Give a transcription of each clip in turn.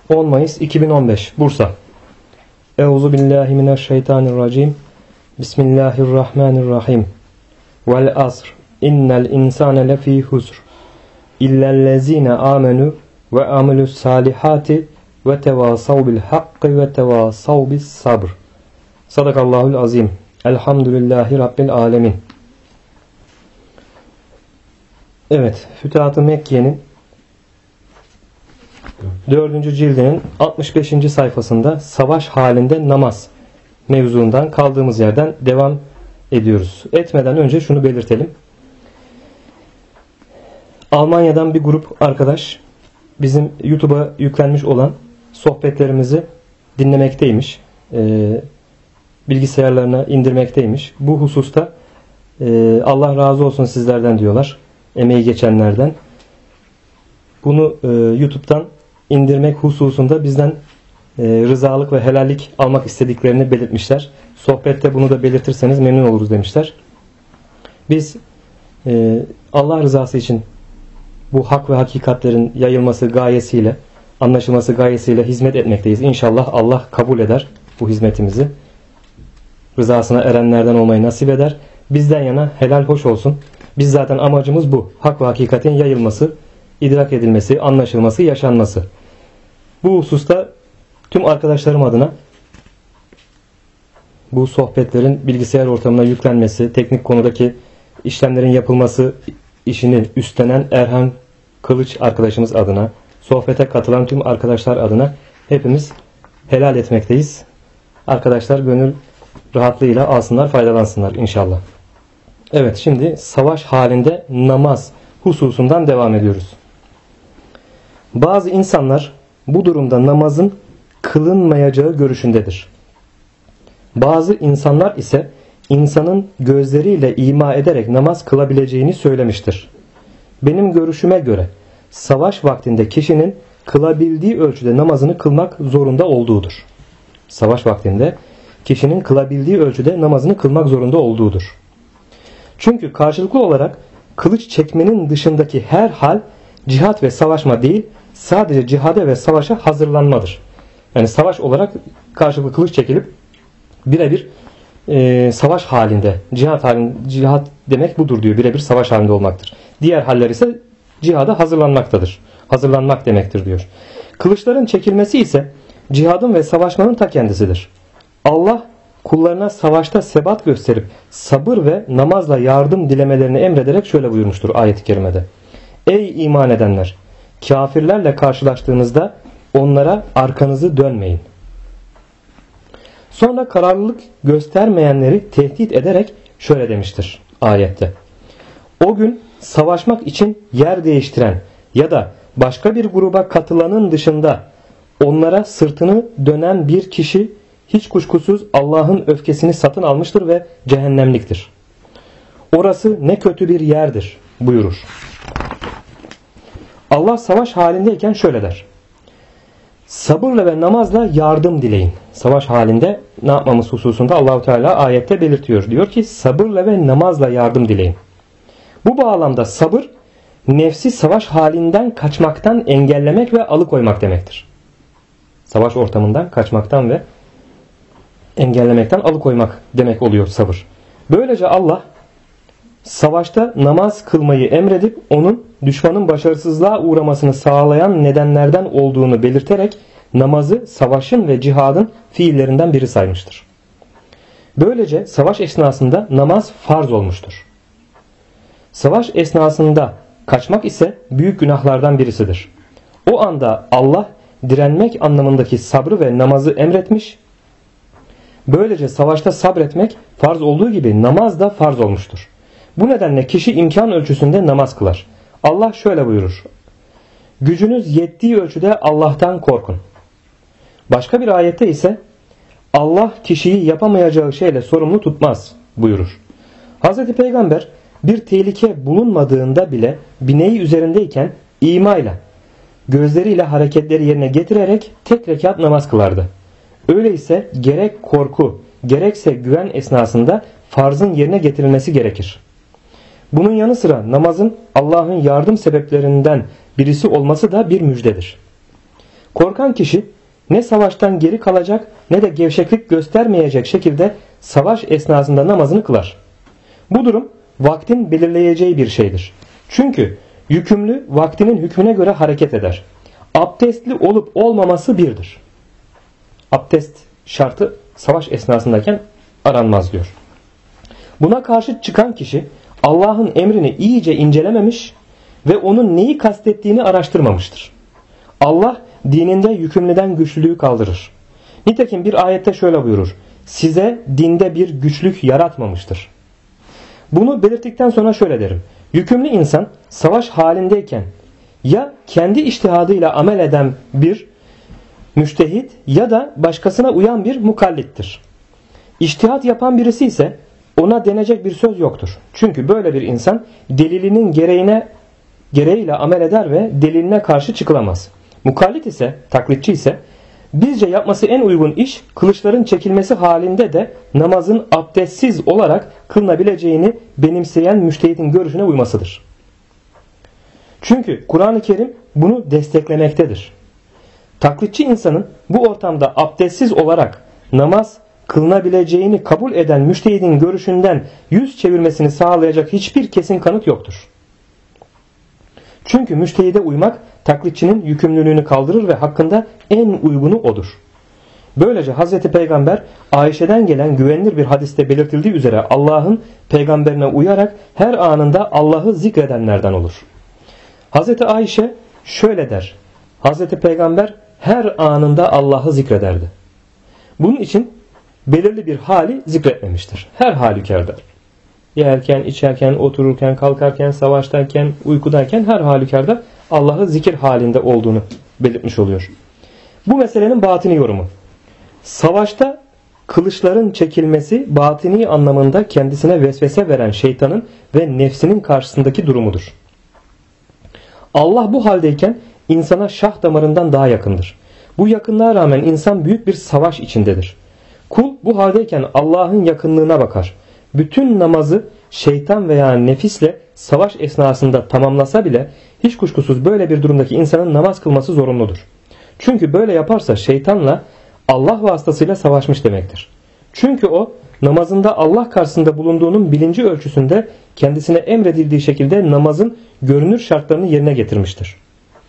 10 Mayıs 2015 Bursa. Euzubillahimineşşeytanirracim. Bismillahirrahmanirrahim. Vel asr. İnnel insane lefî husr. İllellezîne âmenû ve amelus salihati ve tevâsav bil hakkı ve tevâsav bis sabr. Sadakallahul azim. Elhamdülillahi Rabbil alemin. Evet, Fütuhat-ı Mekke'nin 4. cildinin 65. sayfasında savaş halinde namaz mevzuundan kaldığımız yerden devam ediyoruz. Etmeden önce şunu belirtelim. Almanya'dan bir grup arkadaş bizim YouTube'a yüklenmiş olan sohbetlerimizi dinlemekteymiş. Bilgisayarlarına indirmekteymiş. Bu hususta Allah razı olsun sizlerden diyorlar. Emeği geçenlerden. Bunu YouTube'dan indirmek hususunda bizden rızalık ve helallik almak istediklerini belirtmişler. Sohbette bunu da belirtirseniz memnun oluruz demişler. Biz Allah rızası için bu hak ve hakikatlerin yayılması gayesiyle, anlaşılması gayesiyle hizmet etmekteyiz. İnşallah Allah kabul eder bu hizmetimizi. Rızasına erenlerden olmayı nasip eder. Bizden yana helal hoş olsun. Biz zaten amacımız bu. Hak ve hakikatin yayılması, idrak edilmesi, anlaşılması, yaşanması. Bu hususta tüm arkadaşlarım adına bu sohbetlerin bilgisayar ortamına yüklenmesi, teknik konudaki işlemlerin yapılması işini üstlenen Erhan Kılıç arkadaşımız adına, sohbete katılan tüm arkadaşlar adına hepimiz helal etmekteyiz. Arkadaşlar gönül rahatlığıyla alsınlar, faydalansınlar inşallah. Evet, şimdi savaş halinde namaz hususundan devam ediyoruz. Bazı insanlar bu durumda namazın kılınmayacağı görüşündedir. Bazı insanlar ise insanın gözleriyle ima ederek namaz kılabileceğini söylemiştir. Benim görüşüme göre savaş vaktinde kişinin kılabildiği ölçüde namazını kılmak zorunda olduğudur. Savaş vaktinde kişinin kılabildiği ölçüde namazını kılmak zorunda olduğudur. Çünkü karşılıklı olarak kılıç çekmenin dışındaki her hal cihat ve savaşma değil, sadece cihada ve savaşa hazırlanmadır. Yani savaş olarak karşılıklı kılıç çekilip birebir savaş halinde, cihat demek budur diyor. Birebir savaş halinde olmaktır. Diğer haller ise cihada hazırlanmaktadır. Hazırlanmak demektir diyor. Kılıçların çekilmesi ise cihadın ve savaşmanın ta kendisidir. Allah kullarına savaşta sebat gösterip sabır ve namazla yardım dilemelerini emrederek şöyle buyurmuştur ayet-i kerimede. Ey iman edenler! Kafirlerle karşılaştığınızda onlara arkanızı dönmeyin. Sonra kararlılık göstermeyenleri tehdit ederek şöyle demiştir ayette. O gün savaşmak için yer değiştiren ya da başka bir gruba katılanın dışında onlara sırtını dönen bir kişi hiç kuşkusuz Allah'ın öfkesini satın almıştır ve cehennemliktir. Orası ne kötü bir yerdir buyurur. Allah savaş halindeyken şöyle der. Sabırla ve namazla yardım dileyin. Savaş halinde ne yapmamız hususunda Allahu Teala ayette belirtiyor. Diyor ki sabırla ve namazla yardım dileyin. Bu bağlamda sabır nefsi savaş halinden kaçmaktan engellemek ve alıkoymak demektir. Savaş ortamından kaçmaktan ve engellemekten alıkoymak demek oluyor sabır. Böylece Allah savaşta namaz kılmayı emredip onun düşmanın başarısızlığa uğramasını sağlayan nedenlerden olduğunu belirterek namazı savaşın ve cihadın fiillerinden biri saymıştır. Böylece savaş esnasında namaz farz olmuştur. Savaş esnasında kaçmak ise büyük günahlardan birisidir. O anda Allah direnmek anlamındaki sabrı ve namazı emretmiş. Böylece savaşta sabretmek farz olduğu gibi namaz da farz olmuştur. Bu nedenle kişi imkan ölçüsünde namaz kılar. Allah şöyle buyurur. Gücünüz yettiği ölçüde Allah'tan korkun. Başka bir ayette ise Allah kişiyi yapamayacağı şeyle sorumlu tutmaz buyurur. Hz. Peygamber bir tehlike bulunmadığında bile bineği üzerindeyken imayla, gözleriyle hareketleri yerine getirerek tek rekat namaz kılardı. Öyleyse gerek korku, gerekse güven esnasında farzın yerine getirilmesi gerekir. Bunun yanı sıra namazın Allah'ın yardım sebeplerinden birisi olması da bir müjdedir. Korkan kişi ne savaştan geri kalacak ne de gevşeklik göstermeyecek şekilde savaş esnasında namazını kılar. Bu durum vaktin belirleyeceği bir şeydir. Çünkü yükümlü vaktinin hükmüne göre hareket eder. Abdestli olup olmaması birdir. Abdest şartı savaş esnasındayken aranmaz diyor. Buna karşı çıkan kişi Allah'ın emrini iyice incelememiş ve onun neyi kastettiğini araştırmamıştır. Allah dininde yükümlüden güçlülüğü kaldırır. Nitekim bir ayette şöyle buyurur: size dinde bir güçlük yaratmamıştır. Bunu belirttikten sonra şöyle derim: yükümlü insan savaş halindeyken ya kendi içtihadıyla amel eden bir müçtehit ya da başkasına uyan bir mukallittir. İçtihat yapan birisi ise ona denecek bir söz yoktur. Çünkü böyle bir insan delilinin gereğiyle amel eder ve deliline karşı çıkılamaz. Mukallit ise, taklitçi ise bizce yapması en uygun iş kılıçların çekilmesi halinde de namazın abdestsiz olarak kılınabileceğini benimseyen müştehidin görüşüne uymasıdır. Çünkü Kur'an-ı Kerim bunu desteklemektedir. Taklitçi insanın bu ortamda abdestsiz olarak namaz kılınabileceğini kabul eden müştehidin görüşünden yüz çevirmesini sağlayacak hiçbir kesin kanıt yoktur. Çünkü müştehide uymak taklitçinin yükümlülüğünü kaldırır ve hakkında en uygunu odur. Böylece Hz. Peygamber Ayşe'den gelen güvenilir bir hadiste belirtildiği üzere Allah'ın peygamberine uyarak her anında Allah'ı zikredenlerden olur. Hz. Ayşe şöyle der: Hz. Peygamber her anında Allah'ı zikrederdi. Bunun için belirli bir hali zikretmemiştir. Her halükarda. Yerken, içerken, otururken, kalkarken, savaştayken, uykudayken her halükarda Allah'ı zikir halinde olduğunu belirtmiş oluyor. Bu meselenin batini yorumu: savaşta kılıçların çekilmesi batini anlamında kendisine vesvese veren şeytanın ve nefsinin karşısındaki durumudur. Allah bu haldeyken insana şah damarından daha yakındır. Bu yakınlığa rağmen insan büyük bir savaş içindedir. Kul bu haldeyken Allah'ın yakınlığına bakar. Bütün namazı şeytan veya nefisle savaş esnasında tamamlasa bile hiç kuşkusuz böyle bir durumdaki insanın namaz kılması zorunludur. Çünkü böyle yaparsa şeytanla Allah vasıtasıyla savaşmış demektir. Çünkü o namazında Allah karşısında bulunduğunun bilinci ölçüsünde kendisine emredildiği şekilde namazın görünür şartlarını yerine getirmiştir.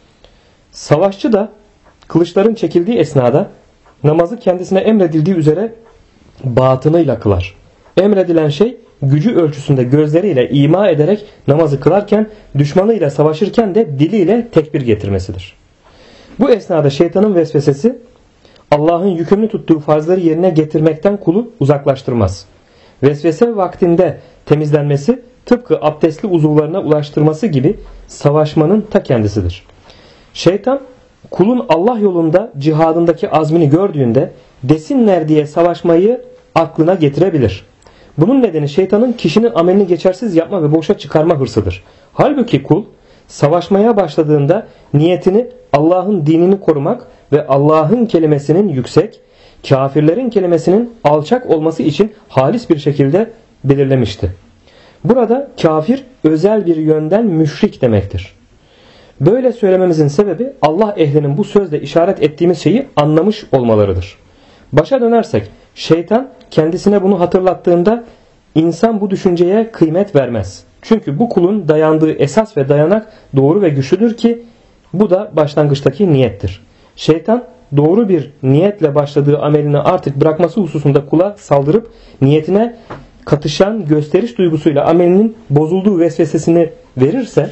Savaşçı da kılıçların çekildiği esnada namazı kendisine emredildiği üzere batınıyla kılar. Emredilen şey gücü ölçüsünde gözleriyle ima ederek namazı kılarken, düşmanıyla savaşırken de diliyle tekbir getirmesidir. Bu esnada şeytanın vesvesesi Allah'ın yükümlü tuttuğu farzları yerine getirmekten kulu uzaklaştırmaz. Vesvese vaktinde temizlenmesi tıpkı abdestli uzuvlarına ulaştırması gibi savaşmanın ta kendisidir. Şeytan kulun Allah yolunda cihadındaki azmini gördüğünde desinler diye savaşmayı aklına getirebilir. Bunun nedeni şeytanın kişinin amelini geçersiz yapma ve boşa çıkarma hırsıdır. Halbuki kul savaşmaya başladığında niyetini Allah'ın dinini korumak ve Allah'ın kelimesinin yüksek, kafirlerin kelimesinin alçak olması için halis bir şekilde belirlemişti. Burada kafir özel bir yönden müşrik demektir. Böyle söylememizin sebebi Allah ehlinin bu sözle işaret ettiğimiz şeyi anlamış olmalarıdır. Başa dönersek şeytan kendisine bunu hatırlattığında insan bu düşünceye kıymet vermez. Çünkü bu kulun dayandığı esas ve dayanak doğru ve güçlüdür ki bu da başlangıçtaki niyettir. Şeytan doğru bir niyetle başladığı amelini artık bırakması hususunda kula saldırıp niyetine katışan gösteriş duygusuyla amelinin bozulduğu vesvesesini verirse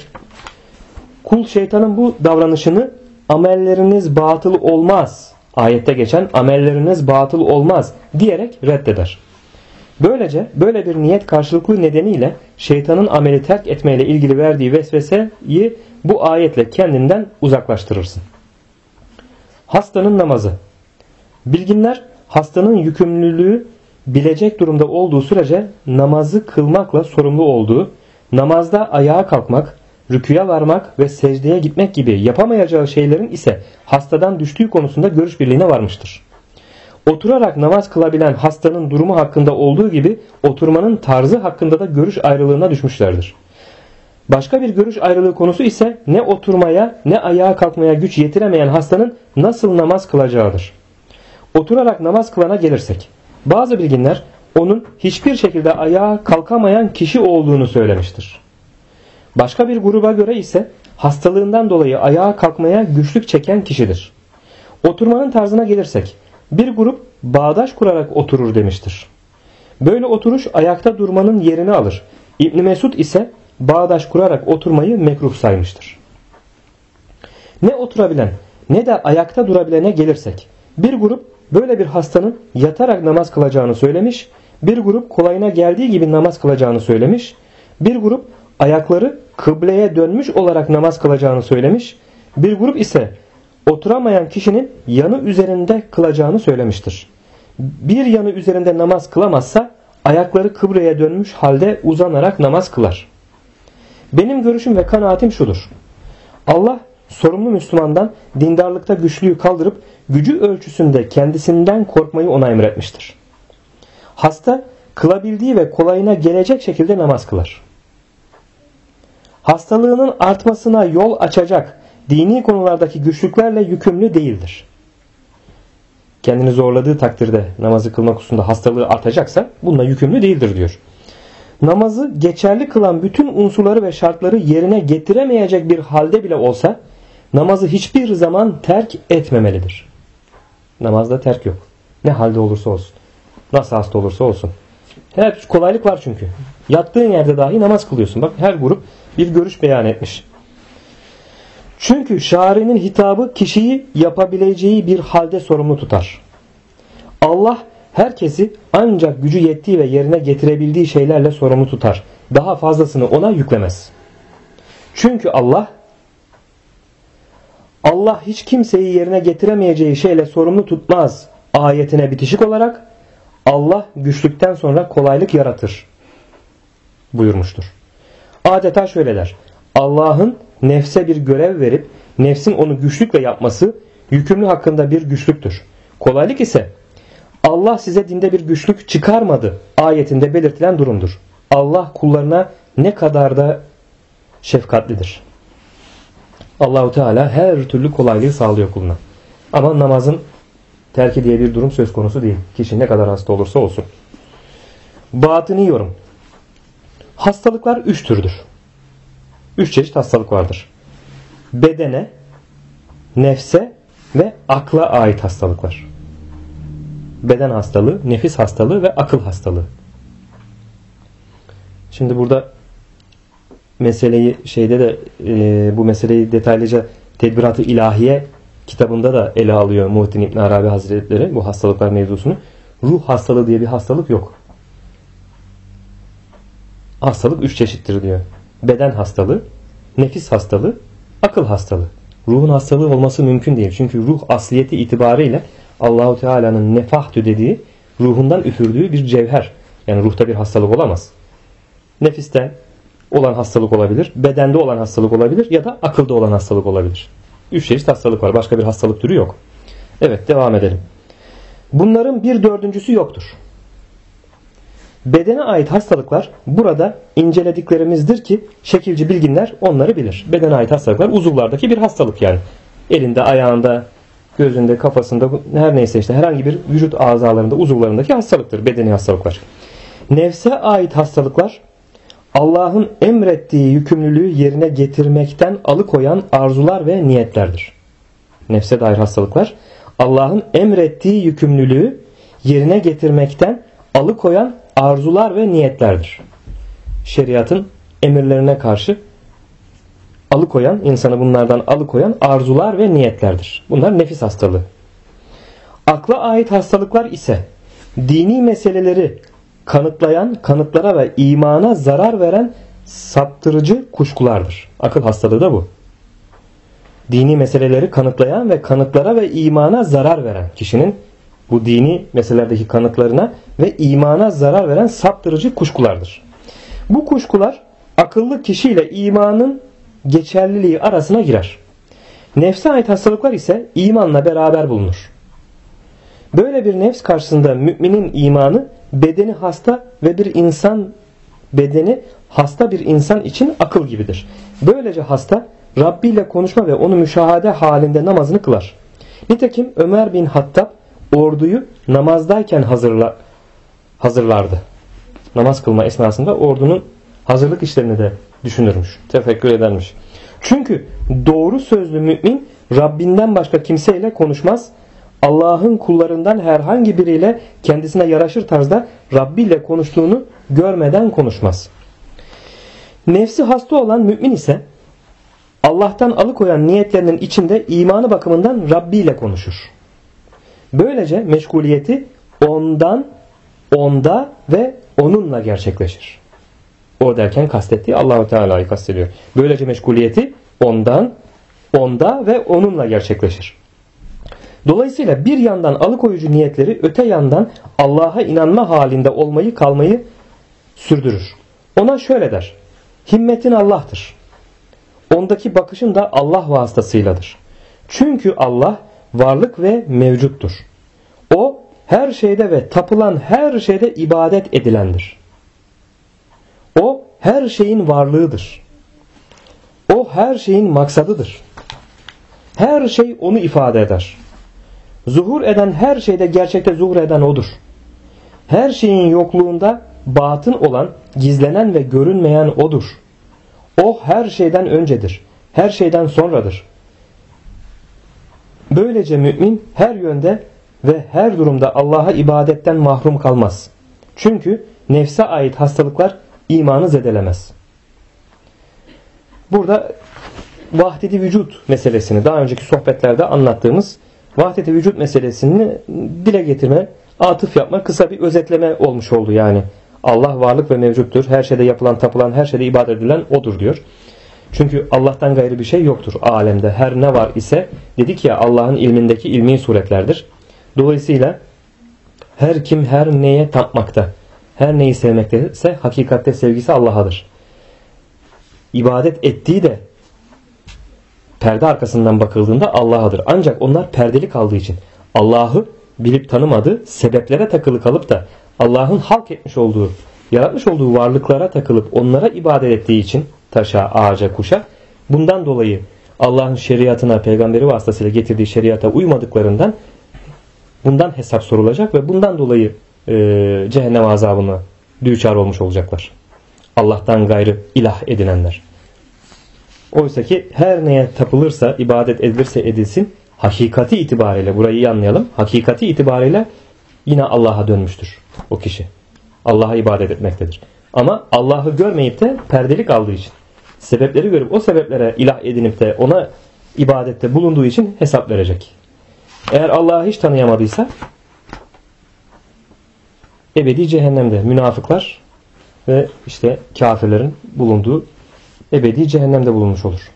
kul şeytanın bu davranışını amelleriniz batıl olmaz, ayette geçen amelleriniz batıl olmaz diyerek reddeder. Böylece böyle bir niyet karşılıklı nedeniyle şeytanın ameli terk etmeyle ilgili verdiği vesveseyi bu ayetle kendinden uzaklaştırırsın. Hastanın namazı. Bilginler hastanın yükümlülüğü bilecek durumda olduğu sürece namazı kılmakla sorumlu olduğu, namazda ayağa kalkmak, rüküye varmak ve secdeye gitmek gibi yapamayacağı şeylerin ise hastadan düştüğü konusunda görüş birliğine varmıştır. Oturarak namaz kılabilen hastanın durumu hakkında olduğu gibi oturmanın tarzı hakkında da görüş ayrılığına düşmüşlerdir. Başka bir görüş ayrılığı konusu ise ne oturmaya ne ayağa kalkmaya güç yetiremeyen hastanın nasıl namaz kılacağıdır. Oturarak namaz kılana gelirsek, bazı bilginler onun hiçbir şekilde ayağa kalkamayan kişi olduğunu söylemiştir. Başka bir gruba göre ise hastalığından dolayı ayağa kalkmaya güçlük çeken kişidir. Oturmanın tarzına gelirsek, bir grup bağdaş kurarak oturur demiştir. Böyle oturuş ayakta durmanın yerini alır. İbn Mesud ise bağdaş kurarak oturmayı mekruh saymıştır. Ne oturabilen ne de ayakta durabilene gelirsek, bir grup böyle bir hastanın yatarak namaz kılacağını söylemiş, bir grup kolayına geldiği gibi namaz kılacağını söylemiş, bir grup ayakları kıbleye dönmüş olarak namaz kılacağını söylemiş, bir grup ise oturamayan kişinin yanı üzerinde kılacağını söylemiştir. Bir yanı üzerinde namaz kılamazsa ayakları kıbleye dönmüş halde uzanarak namaz kılar. Benim görüşüm ve kanaatim şudur. Allah sorumlu Müslümandan dindarlıkta güçlüyü kaldırıp gücü ölçüsünde kendisinden korkmayı ona emretmiştir. Hasta kılabildiği ve kolayına gelecek şekilde namaz kılar. Hastalığının artmasına yol açacak dini konulardaki güçlüklerle yükümlü değildir. Kendini zorladığı takdirde namazı kılmak hususunda hastalığı artacaksa bununla yükümlü değildir diyor. Namazı geçerli kılan bütün unsurları ve şartları yerine getiremeyecek bir halde bile olsa namazı hiçbir zaman terk etmemelidir. Namazda terk yok. Ne halde olursa olsun. Nasıl hasta olursa olsun. Her kolaylık var çünkü. Yattığın yerde dahi namaz kılıyorsun. Bak her grup bir görüş beyan etmiş. Çünkü şari'nin hitabı kişiyi yapabileceği bir halde sorumlu tutar. Allah herkesi ancak gücü yettiği ve yerine getirebildiği şeylerle sorumlu tutar. Daha fazlasını ona yüklemez. Çünkü Allah hiç kimseyi yerine getiremeyeceği şeyle sorumlu tutmaz ayetine bitişik olarak Allah güçlükten sonra kolaylık yaratır buyurmuştur. Adeta şöyle der. Allah'ın nefse bir görev verip nefsin onu güçlükle yapması yükümlü hakkında bir güçlüktür. Kolaylık ise Allah size dinde bir güçlük çıkarmadı ayetinde belirtilen durumdur. Allah kullarına ne kadar da şefkatlidir. Allahu Teala her türlü kolaylığı sağlıyor kuluna. Ama namazın terki diye bir durum söz konusu değil. Kişi ne kadar hasta olursa olsun. Batıni yorum. Hastalıklar 3 türdür. 3 çeşit hastalık vardır. Bedene, nefse ve akla ait hastalıklar. Beden hastalığı, nefis hastalığı ve akıl hastalığı. Şimdi burada meseleyi bu meseleyi detaylıca Tedbirat-ı İlahiye kitabında da ele alıyor Muhittin İbn Arabi Hazretleri bu hastalıklar mevzusunu. Ruh hastalığı diye bir hastalık yok. Hastalık 3 çeşittir diyor. Beden hastalığı, nefis hastalığı, akıl hastalığı. Ruhun hastalığı olması mümkün değil. Çünkü ruh asliyeti itibariyle Allahu Teala'nın nefahtü dediği, ruhundan üfürdüğü bir cevher. Yani ruhta bir hastalık olamaz. Nefiste olan hastalık olabilir, bedende olan hastalık olabilir ya da akılda olan hastalık olabilir. 3 çeşit hastalık var. Başka bir hastalık türü yok. Evet, devam edelim. Bunların bir dördüncüsü yoktur. Bedene ait hastalıklar burada incelediklerimizdir ki şekilci bilginler onları bilir. Bedene ait hastalıklar uzuvlardaki bir hastalık yani. Elinde, ayağında, gözünde, kafasında her neyse işte herhangi bir vücut azalarında, uzuvlarındaki hastalıktır. Bedeni hastalıklar. Nefse ait hastalıklar Allah'ın emrettiği yükümlülüğü yerine getirmekten alıkoyan arzular ve niyetlerdir. Nefse dair hastalıklar Allah'ın emrettiği yükümlülüğü yerine getirmekten alıkoyan arzular ve niyetlerdir. Şeriatın emirlerine karşı alıkoyan, insanı bunlardan alıkoyan arzular ve niyetlerdir. Bunlar nefis hastalığı. Akla ait hastalıklar ise dini meseleleri kanıtlayan, kanıtlara ve imana zarar veren saptırıcı kuşkulardır. Akıl hastalığı da bu. Dini meseleleri kanıtlayan ve kanıtlara ve imana zarar veren kişinin bu dini meselelerdeki kanıtlarına ve imana zarar veren saptırıcı kuşkulardır. Bu kuşkular akıllı kişiyle imanın geçerliliği arasına girer. Nefse ait hastalıklar ise imanla beraber bulunur. Böyle bir nefs karşısında müminin imanı bedeni hasta ve bir insan bedeni hasta bir insan için akıl gibidir. Böylece hasta Rabbi ile konuşma ve onu müşahede halinde namazını kılar. Nitekim Ömer bin Hattab orduyu namazdayken hazırlardı. Namaz kılma esnasında ordunun hazırlık işlerini de düşünürmüş, tefekkür edermiş. Çünkü doğru sözlü mümin Rabbinden başka kimseyle konuşmaz. Allah'ın kullarından herhangi biriyle kendisine yaraşır tarzda Rabbi ile konuştuğunu görmeden konuşmaz. Nefsi hasta olan mümin ise Allah'tan alıkoyan niyetlerinin içinde imanı bakımından Rabbi ile konuşur. Böylece meşguliyeti onda ve onunla gerçekleşir. O derken kastettiği Allah-u Teala'yı kastediyor. Böylece meşguliyeti onda ve onunla gerçekleşir. Dolayısıyla bir yandan alıkoyucu niyetleri, öte yandan Allah'a inanma halinde olmayı, kalmayı sürdürür. Ona şöyle der: himmetin Allah'tır. Ondaki bakışın da Allah vasıtasıyladır. Çünkü Allah varlık ve mevcuttur. O her şeyde ve tapılan her şeyde ibadet edilendir. O her şeyin varlığıdır. O her şeyin maksadıdır. Her şey onu ifade eder. Zuhur eden her şeyde gerçekte zuhur eden odur. Her şeyin yokluğunda batın olan, gizlenen ve görünmeyen odur. O her şeyden öncedir. Her şeyden sonradır. Böylece mümin her yönde ve her durumda Allah'a ibadetten mahrum kalmaz. Çünkü nefse ait hastalıklar imanı zedelemez. Burada vahdet-i vücut meselesini, daha önceki sohbetlerde anlattığımız vahdet-i vücut meselesini dile getirme, atıf yapma, kısa bir özetleme olmuş oldu yani. Allah varlık ve mevcuttur. Her şeyde yapılan, tapılan, her şeyde ibadet edilen odur diyor. Çünkü Allah'tan gayrı bir şey yoktur alemde. Her ne var ise dedik ya Allah'ın ilmindeki ilmi suretlerdir. Dolayısıyla her kim her neye tapmakta, her neyi sevmekte ise hakikatte sevgisi Allah'adır. İbadet ettiği de perde arkasından bakıldığında Allah'adır. Ancak onlar perdeli kaldığı için Allah'ı bilip tanımadığı, sebeplere takılı kalıp da Allah'ın halk etmiş olduğu, yaratmış olduğu varlıklara takılıp onlara ibadet ettiği için taşa, ağaca, kuşa, bundan dolayı Allah'ın şeriatına, peygamberi vasıtasıyla getirdiği şeriata uymadıklarından bundan hesap sorulacak ve bundan dolayı cehennem azabına düçar olmuş olacaklar. Allah'tan gayrı ilah edinenler. Oysa ki her neye tapılırsa, ibadet edilirse edilsin, hakikati itibariyle, burayı iyi anlayalım, hakikati itibariyle yine Allah'a dönmüştür o kişi. Allah'a ibadet etmektedir. Ama Allah'ı görmeyip de perdelik aldığı için, sebepleri görüp o sebeplere ilah edinip de ona ibadette bulunduğu için hesap verecek. Eğer Allah'ı hiç tanıyamadıysa ebedi cehennemde, münafıklar ve işte kafirlerin bulunduğu ebedi cehennemde bulunmuş olur.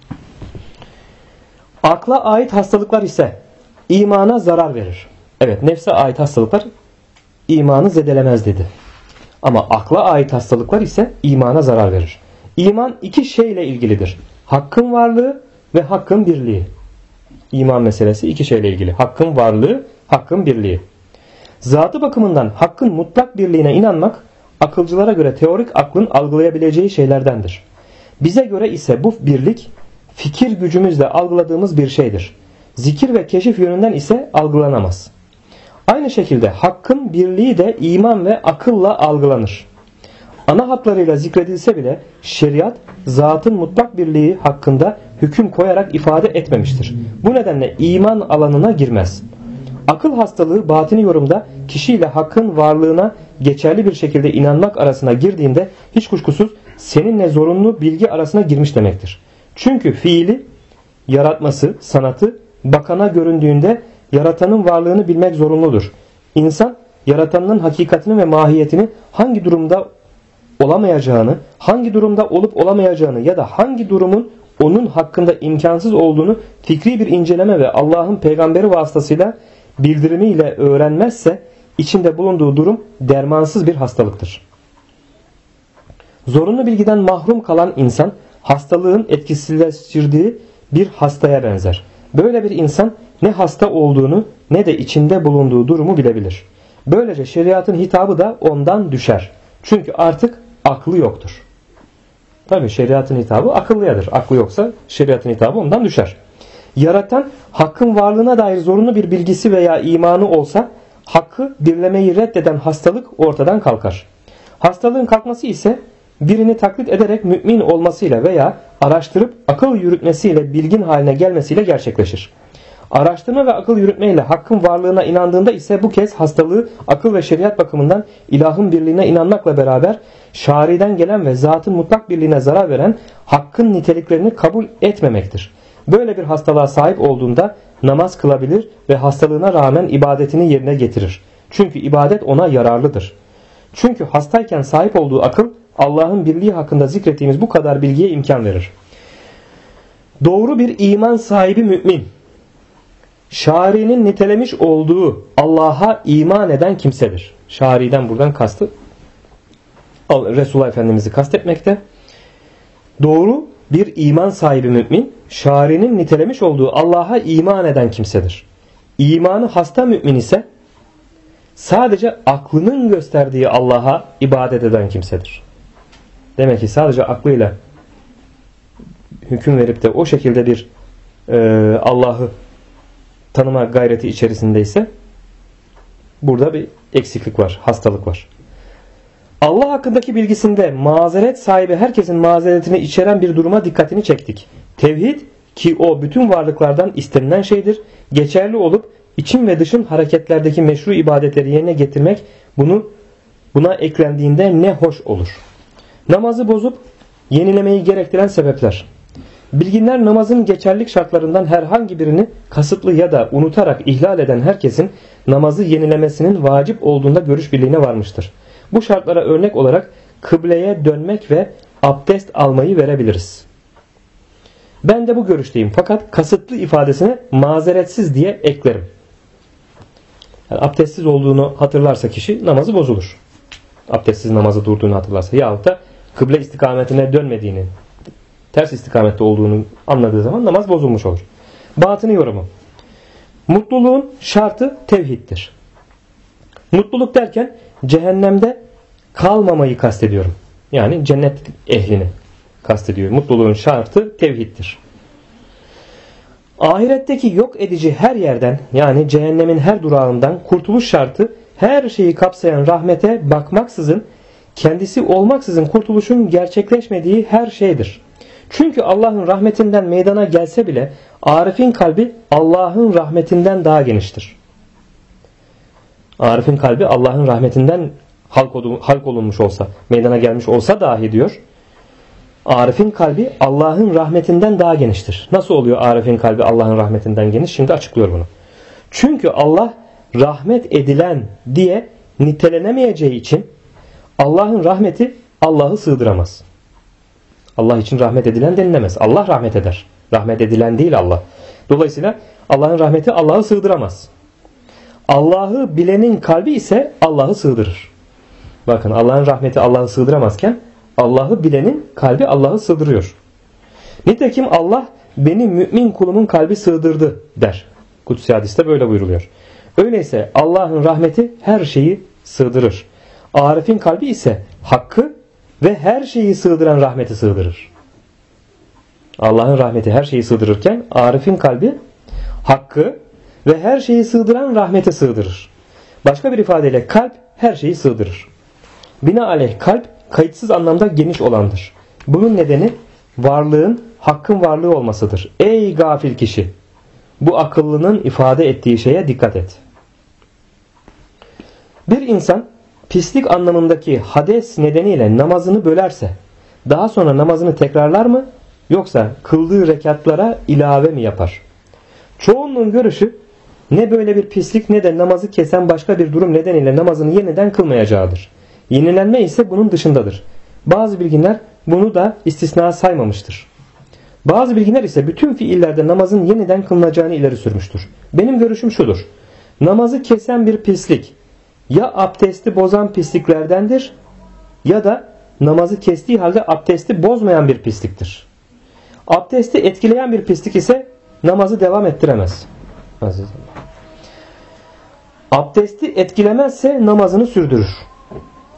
Akla ait hastalıklar ise imana zarar verir. Evet, nefse ait hastalıklar imanı zedelemez dedi. Ama akla ait hastalıklar ise imana zarar verir. İman iki şeyle ilgilidir. Hakkın varlığı ve hakkın birliği. İman meselesi iki şeyle ilgili. Hakkın varlığı, hakkın birliği. Zatı bakımından hakkın mutlak birliğine inanmak, akılcılara göre teorik aklın algılayabileceği şeylerdendir. Bize göre ise bu birlik, fikir gücümüzle algıladığımız bir şeydir. Zikir ve keşif yönünden ise algılanamaz. Aynı şekilde hakkın birliği de iman ve akılla algılanır. Ana hatlarıyla zikredilse bile şeriat zatın mutlak birliği hakkında hüküm koyarak ifade etmemiştir. Bu nedenle iman alanına girmez. Akıl hastalığı batini yorumda kişiyle hakkın varlığına geçerli bir şekilde inanmak arasına girdiğinde hiç kuşkusuz seninle zorunlu bilgi arasına girmiş demektir. Çünkü fiili, yaratması, sanatı bakana göründüğünde yaratanın varlığını bilmek zorunludur. İnsan yaratanın hakikatini ve mahiyetini hangi durumda olamayacağını, hangi durumda olup olamayacağını ya da hangi durumun onun hakkında imkansız olduğunu fikri bir inceleme ve Allah'ın peygamberi vasıtasıyla bildirimiyle öğrenmezse içinde bulunduğu durum dermansız bir hastalıktır. Zorunlu bilgiden mahrum kalan insan hastalığın etkisizleştirdiği bir hastaya benzer. Böyle bir insan ne hasta olduğunu ne de içinde bulunduğu durumu bilebilir. Böylece şeriatın hitabı da ondan düşer. Çünkü artık aklı yoktur. Tabi şeriatın hitabı akıllıyadır. Aklı yoksa şeriatın hitabı ondan düşer. Yaratan hakkın varlığına dair zorunlu bir bilgisi veya imanı olsa hakkı birlemeyi reddeden hastalık ortadan kalkar. Hastalığın kalkması ise birini taklit ederek mümin olmasıyla veya araştırıp akıl yürütmesiyle bilgin haline gelmesiyle gerçekleşir. Araştırma ve akıl yürütmeyle hakkın varlığına inandığında ise bu kez hastalığı akıl ve şeriat bakımından ilahın birliğine inanmakla beraber şariden gelen ve zatın mutlak birliğine zarar veren hakkın niteliklerini kabul etmemektir. Böyle bir hastalığa sahip olduğunda namaz kılabilir ve hastalığına rağmen ibadetini yerine getirir. Çünkü ibadet ona yararlıdır. Çünkü hastayken sahip olduğu akıl Allah'ın birliği hakkında zikrettiğimiz bu kadar bilgiye imkan verir. Doğru bir iman sahibi mümin, şari'nin nitelemiş olduğu Allah'a iman eden kimsedir. Şari'den buradan kastı Resulullah Efendimiz'i kastetmekte. Doğru bir iman sahibi mümin, şari'nin nitelemiş olduğu Allah'a iman eden kimsedir. İmanı hasta mümin ise sadece aklının gösterdiği Allah'a ibadet eden kimsedir. Demek ki sadece aklıyla hüküm verip de o şekilde bir Allah'ı tanıma gayreti içerisindeyse burada bir eksiklik var, hastalık var. Allah hakkındaki bilgisinde mazeret sahibi herkesin mazeretini içeren bir duruma dikkatini çektik. Tevhid ki o bütün varlıklardan istenilen şeydir, geçerli olup için ve dışın hareketlerdeki meşru ibadetleri yerine getirmek buna eklendiğinde ne hoş olur. Namazı bozup yenilemeyi gerektiren sebepler. Bilginler namazın geçerlilik şartlarından herhangi birini kasıtlı ya da unutarak ihlal eden herkesin namazı yenilemesinin vacip olduğunda görüş birliğine varmıştır. Bu şartlara örnek olarak kıbleye dönmek ve abdest almayı verebiliriz. Ben de bu görüşteyim fakat kasıtlı ifadesine mazeretsiz diye eklerim. Yani abdestsiz olduğunu hatırlarsa kişi namazı bozulur. Abdestsiz namazı durduğunu hatırlarsa yahut da kıble istikametine dönmediğini, ters istikamette olduğunu anladığı zaman namaz bozulmuş olur. Batını yorumu. Mutluluğun şartı tevhiddir. Mutluluk derken cehennemde kalmamayı kastediyorum. Yani cennet ehlini kastediyor. Mutluluğun şartı tevhiddir. Ahiretteki yok edici her yerden, yani cehennemin her durağından kurtuluş şartı her şeyi kapsayan rahmete bakmaksızın, kendisi olmaksızın kurtuluşun gerçekleşmediği her şeydir. Çünkü Allah'ın rahmetinden meydana gelse bile Arif'in kalbi Allah'ın rahmetinden daha geniştir. Arif'in kalbi Allah'ın rahmetinden halk olunmuş olsa, meydana gelmiş olsa dahi diyor, Arif'in kalbi Allah'ın rahmetinden daha geniştir. Nasıl oluyor Arif'in kalbi Allah'ın rahmetinden geniş? Şimdi açıklıyor bunu. Çünkü Allah rahmet edilen diye nitelenemeyeceği için Allah'ın rahmeti Allah'ı sığdıramaz. Allah için rahmet edilen denilemez. Allah rahmet eder. Rahmet edilen değil Allah. Dolayısıyla Allah'ın rahmeti Allah'ı sığdıramaz. Allah'ı bilenin kalbi ise Allah'ı sığdırır. Bakın, Allah'ın rahmeti Allah'ı sığdıramazken Allah'ı bilenin kalbi Allah'ı sığdırıyor. Nitekim Allah beni mümin kulumun kalbi sığdırdı der. Kutsi hadiste böyle buyruluyor. Öyleyse Allah'ın rahmeti her şeyi sığdırır. Arif'in kalbi ise hakkı ve her şeyi sığdıran rahmeti sığdırır. Allah'ın rahmeti her şeyi sığdırırken Arif'in kalbi hakkı ve her şeyi sığdıran rahmeti sığdırır. Başka bir ifadeyle kalp her şeyi sığdırır. Binaenaleyh kalp kayıtsız anlamda geniş olandır. Bunun nedeni varlığın hakkın varlığı olmasıdır. Ey gafil kişi! Bu akıllının ifade ettiği şeye dikkat et. Bir insan pislik anlamındaki hades nedeniyle namazını bölerse daha sonra namazını tekrarlar mı, yoksa kıldığı rekatlara ilave mi yapar? Çoğunluğun görüşü ne böyle bir pislik ne de namazı kesen başka bir durum nedeniyle namazını yeniden kılmayacağıdır. Yenilenme ise bunun dışındadır. Bazı bilginler bunu da istisna saymamıştır. Bazı bilginler ise bütün fiillerde namazın yeniden kılınacağını ileri sürmüştür. Benim görüşüm şudur: namazı kesen bir pislik ya abdesti bozan pisliklerdendir ya da namazı kestiği halde abdesti bozmayan bir pisliktir. Abdesti etkileyen bir pislik ise namazı devam ettiremez. Abdesti etkilemezse namazını sürdürür.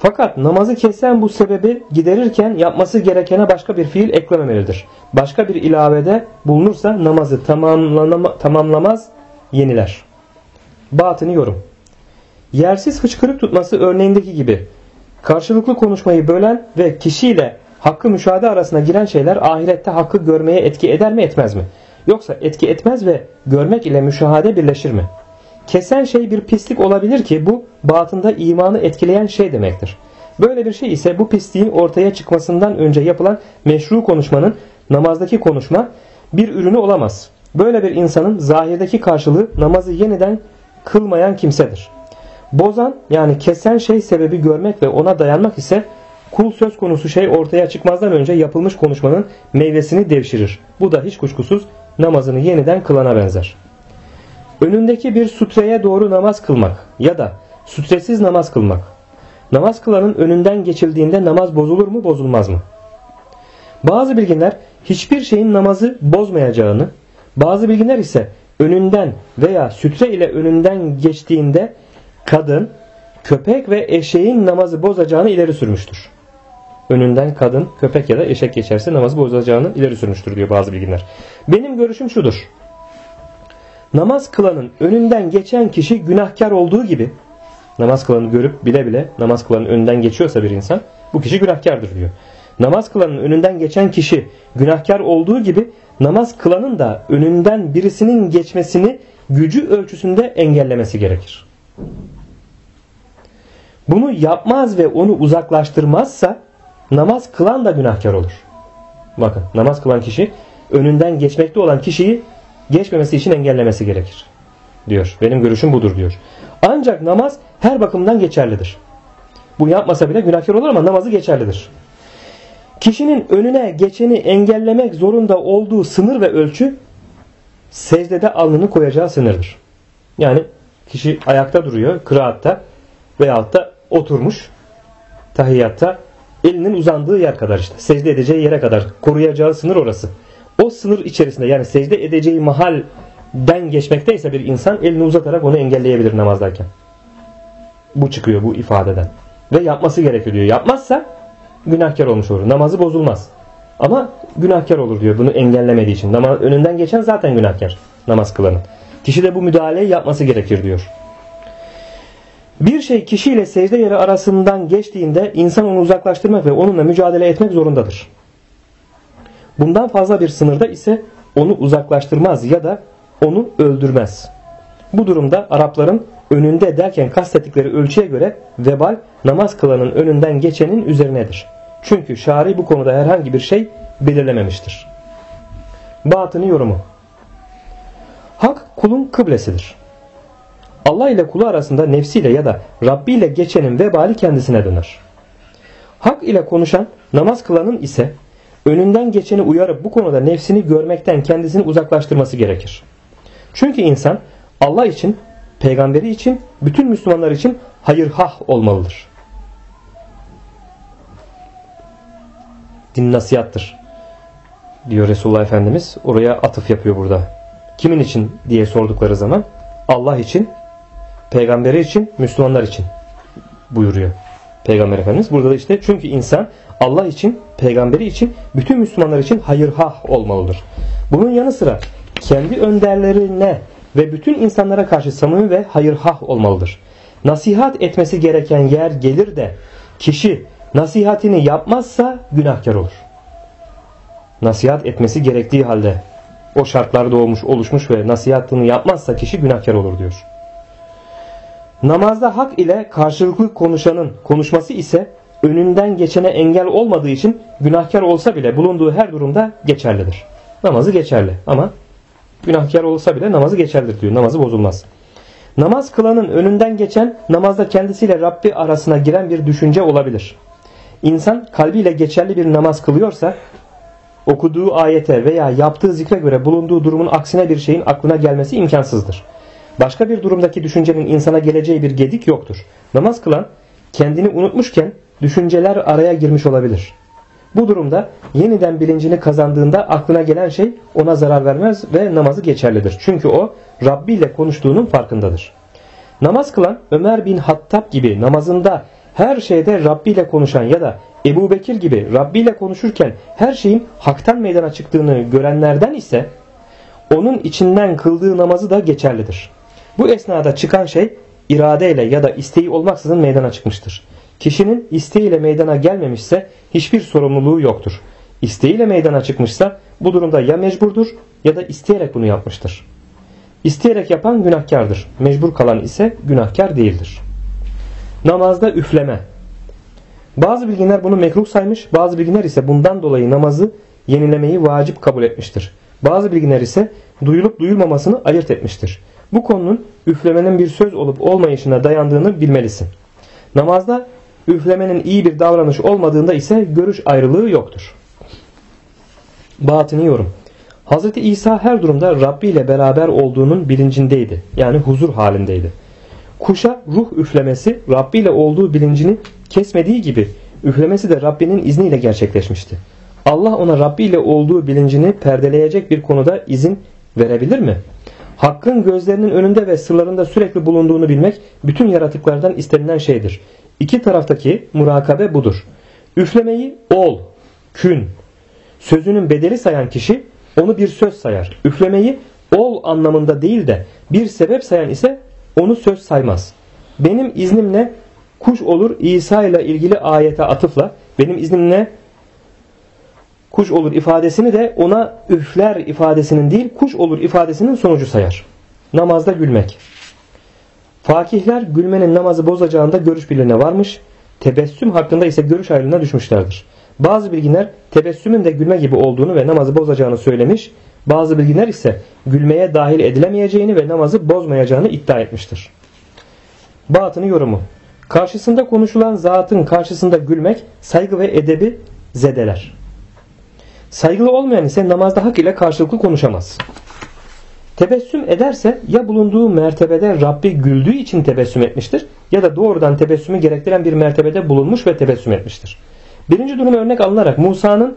Fakat namazı kesen bu sebebi giderirken yapması gerekene başka bir fiil eklememelidir. Başka bir ilavede bulunursa namazı tamamlamaz, yeniler. Batını yorum. Yersiz hıçkırık tutması örneğindeki gibi karşılıklı konuşmayı bölen ve kişiyle hakkı müşahede arasına giren şeyler ahirette hakkı görmeye etki eder mi etmez mi? Yoksa etki etmez ve görmek ile müşahede birleşir mi? Kesen şey bir pislik olabilir ki bu batında imanı etkileyen şey demektir. Böyle bir şey ise bu pisliğin ortaya çıkmasından önce yapılan meşru konuşmanın namazdaki konuşma bir ürünü olamaz. Böyle bir insanın zahirdeki karşılığı namazı yeniden kılmayan kimsedir. Bozan yani kesen şey sebebi görmek ve ona dayanmak ise kul söz konusu şey ortaya çıkmazdan önce yapılmış konuşmanın meyvesini devşirir. Bu da hiç kuşkusuz namazını yeniden kılana benzer. Önündeki bir sutreye doğru namaz kılmak ya da sutresiz namaz kılmak. Namaz kılanın önünden geçildiğinde namaz bozulur mu bozulmaz mı? Bazı bilginler hiçbir şeyin namazı bozmayacağını, bazı bilginler ise önünden veya sütre ile önünden geçtiğinde kadın, köpek ve eşeğin namazı bozacağını ileri sürmüştür. Önünden kadın, köpek ya da eşek geçerse namazı bozacağını ileri sürmüştür diyor bazı bilginler. Benim görüşüm şudur. Namaz kılanın önünden geçen kişi günahkar olduğu gibi, namaz kılanı görüp bile bile namaz kılanın önünden geçiyorsa bir insan, bu kişi günahkardır diyor. Namaz kılanın önünden geçen kişi günahkar olduğu gibi namaz kılanın da önünden birisinin geçmesini gücü ölçüsünde engellemesi gerekir. Bunu yapmaz ve onu uzaklaştırmazsa namaz kılan da günahkar olur. Bakın, namaz kılan kişi önünden geçmekte olan kişiyi geçmemesi için engellemesi gerekir diyor. Benim görüşüm budur diyor. Ancak namaz her bakımdan geçerlidir. Bu yapmasa bile günahkar olur ama namazı geçerlidir. Kişinin önüne geçeni engellemek zorunda olduğu sınır ve ölçü secdede alnını koyacağı sınırdır. Yani kişi ayakta duruyor kıraatta veyahut da oturmuş tahiyyatta, elinin uzandığı yer kadar, işte secde edeceği yere kadar koruyacağı sınır orası. O sınır içerisinde, yani secde edeceği mahalden geçmekteyse bir insan elini uzatarak onu engelleyebilir namazdayken. Bu çıkıyor bu ifadeden. Ve yapması gerekiyor diyor. Yapmazsa günahkar olmuş olur. Namazı bozulmaz. Ama günahkar olur diyor bunu engellemediği için. Önünden geçen zaten günahkar namaz kılanın. Kişi de bu müdahaleyi yapması gerekir diyor. Bir şey kişiyle secde yeri arasından geçtiğinde insan onu uzaklaştırmak ve onunla mücadele etmek zorundadır. Bundan fazla bir sınırda ise onu uzaklaştırmaz ya da onu öldürmez. Bu durumda Arapların önünde derken kastettikleri ölçüye göre vebal namaz kılanın önünden geçenin üzerinedir. Çünkü şari bu konuda herhangi bir şey belirlememiştir. Batını yorumu. Hak kulun kıblesidir. Allah ile kulu arasında nefsiyle ya da Rabbi ile geçenin vebali kendisine döner. Hak ile konuşan namaz kılanın ise önünden geçeni uyarıp bu konuda nefsini görmekten kendisini uzaklaştırması gerekir. Çünkü insan Allah için, peygamberi için, bütün Müslümanlar için hayırhah olmalıdır. Din nasihattır diyor Resulullah Efendimiz. Oraya atıf yapıyor burada. Kimin için diye sordukları zaman Allah için, peygamberi için, Müslümanlar için buyuruyor Peygamber Efendimiz. Burada da işte çünkü insan Allah için, peygamberi için, bütün Müslümanlar için hayırhah olmalıdır. Bunun yanı sıra kendi önderlerine ve bütün insanlara karşı samimi ve hayırhah olmalıdır. Nasihat etmesi gereken yer gelir de kişi nasihatini yapmazsa günahkar olur. Nasihat etmesi gerektiği halde o şartlarda oluşmuş ve nasihatini yapmazsa kişi günahkar olur diyor. Namazda hak ile karşılıklı konuşanın konuşması ise önünden geçene engel olmadığı için günahkar olsa bile bulunduğu her durumda geçerlidir. Namazı geçerli ama günahkar olsa bile namazı geçerlidir diyor. Namazı bozulmaz. Namaz kılanın önünden geçen namazda kendisiyle Rabbi arasına giren bir düşünce olabilir. İnsan kalbiyle geçerli bir namaz kılıyorsa okuduğu ayete veya yaptığı zikre göre bulunduğu durumun aksine bir şeyin aklına gelmesi imkansızdır. Başka bir durumdaki düşüncenin insana geleceği bir gedik yoktur. Namaz kılan kendini unutmuşken düşünceler araya girmiş olabilir. Bu durumda yeniden bilincini kazandığında aklına gelen şey ona zarar vermez ve namazı geçerlidir. Çünkü o Rabbi ile konuştuğunun farkındadır. Namaz kılan Ömer bin Hattab gibi namazında her şeyde Rabbi ile konuşan ya da Ebu Bekir gibi Rabbi ile konuşurken her şeyin haktan meydana çıktığını görenlerden ise onun içinden kıldığı namazı da geçerlidir. Bu esnada çıkan şey iradeyle ya da isteği olmaksızın meydana çıkmıştır. Kişinin isteğiyle meydana gelmemişse hiçbir sorumluluğu yoktur. İsteğiyle meydana çıkmışsa bu durumda ya mecburdur ya da isteyerek bunu yapmıştır. İsteyerek yapan günahkardır. Mecbur kalan ise günahkar değildir. Namazda üfleme. Bazı bilginler bunu mekruh saymış, bazı bilginler ise bundan dolayı namazı yenilemeyi vacip kabul etmiştir. Bazı bilginler ise duyulup duyulmamasını ayırt etmiştir. Bu konunun üflemenin bir söz olup olmayışına dayandığını bilmelisin. Namazda üflemenin iyi bir davranış olmadığında ise görüş ayrılığı yoktur. Batini yorum. Hz. İsa her durumda Rabbi ile beraber olduğunun bilincindeydi. Yani huzur halindeydi. Kuşa ruh üflemesi Rabbi ile olduğu bilincini kesmediği gibi üflemesi de Rabbinin izniyle gerçekleşmişti. Allah ona Rabbi ile olduğu bilincini perdeleyecek bir konuda izin verebilir mi? Hakkın gözlerinin önünde ve sırlarında sürekli bulunduğunu bilmek bütün yaratıklardan istenilen şeydir. İki taraftaki murakabe budur. Üflemeyi ol, kün sözünün bedeli sayan kişi onu bir söz sayar. Üflemeyi ol anlamında değil de bir sebep sayan ise onu söz saymaz. Benim iznimle kuş olur İsa ile ilgili ayete atıfla benim iznimle kuş olur ifadesini de ona üfler ifadesinin değil kuş olur ifadesinin sonucu sayar. Namazda gülmek. Fakihler gülmenin namazı bozacağında görüş birliğine varmış. Tebessüm hakkında ise görüş ayrılığına düşmüşlerdir. Bazı bilginler tebessümün de gülme gibi olduğunu ve namazı bozacağını söylemiş. Bazı bilginler ise gülmeye dahil edilemeyeceğini ve namazı bozmayacağını iddia etmiştir. Batını yorumu. Karşısında konuşulan zatın karşısında gülmek saygı ve edebi zedeler. Saygılı olmayan ise namazda hak ile karşılıklı konuşamaz. Tebessüm ederse ya bulunduğu mertebede Rabbi güldüğü için tebessüm etmiştir ya da doğrudan tebessümü gerektiren bir mertebede bulunmuş ve tebessüm etmiştir. Birinci durumu örnek alınarak Musa'nın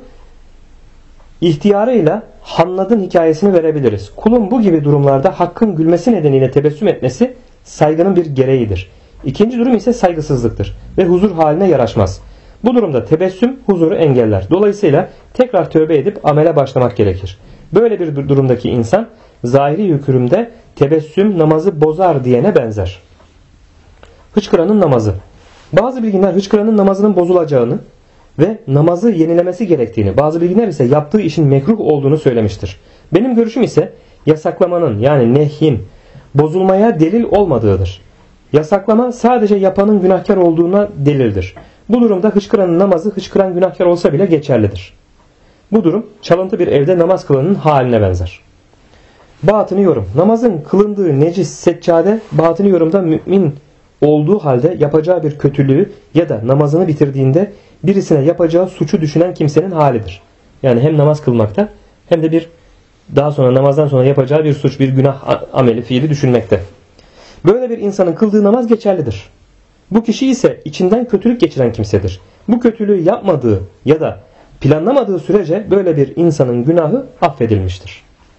ihtiyarıyla Hannad'ın hikayesini verebiliriz. Kulun bu gibi durumlarda hakkın gülmesi nedeniyle tebessüm etmesi saygının bir gereğidir. İkinci durum ise saygısızlıktır ve huzur haline yaraşmaz. Bu durumda tebessüm huzuru engeller. Dolayısıyla tekrar tövbe edip amele başlamak gerekir. Böyle bir durumdaki insan zahiri hükümde tebessüm namazı bozar diyene benzer. Hıçkıranın namazı. Bazı bilginler hıçkıranın namazının bozulacağını ve namazı yenilemesi gerektiğini, bazı bilginler ise yaptığı işin mekruh olduğunu söylemiştir. Benim görüşüm ise yasaklamanın yani nehyin bozulmaya delil olmadığıdır. Yasaklama sadece yapanın günahkar olduğuna delildir. Bu durumda hıçkıranın namazı hıçkıran günahkar olsa bile geçerlidir. Bu durum çalıntı bir evde namaz kılanın haline benzer. Batını yorum. Namazın kılındığı necis seccade batını yorumda mümin olduğu halde yapacağı bir kötülüğü ya da namazını bitirdiğinde birisine yapacağı suçu düşünen kimsenin halidir. Yani hem namaz kılmakta hem de bir daha sonra namazdan sonra yapacağı bir suç, bir günah ameli, fiili düşünmekte. Böyle bir insanın kıldığı namaz geçerlidir. Bu kişi ise içinden kötülük geçiren kimsedir. Bu kötülüğü yapmadığı ya da planlamadığı sürece böyle bir insanın günahı affedilmiştir.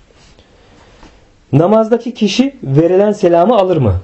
Namazdaki kişi verilen selamı alır mı?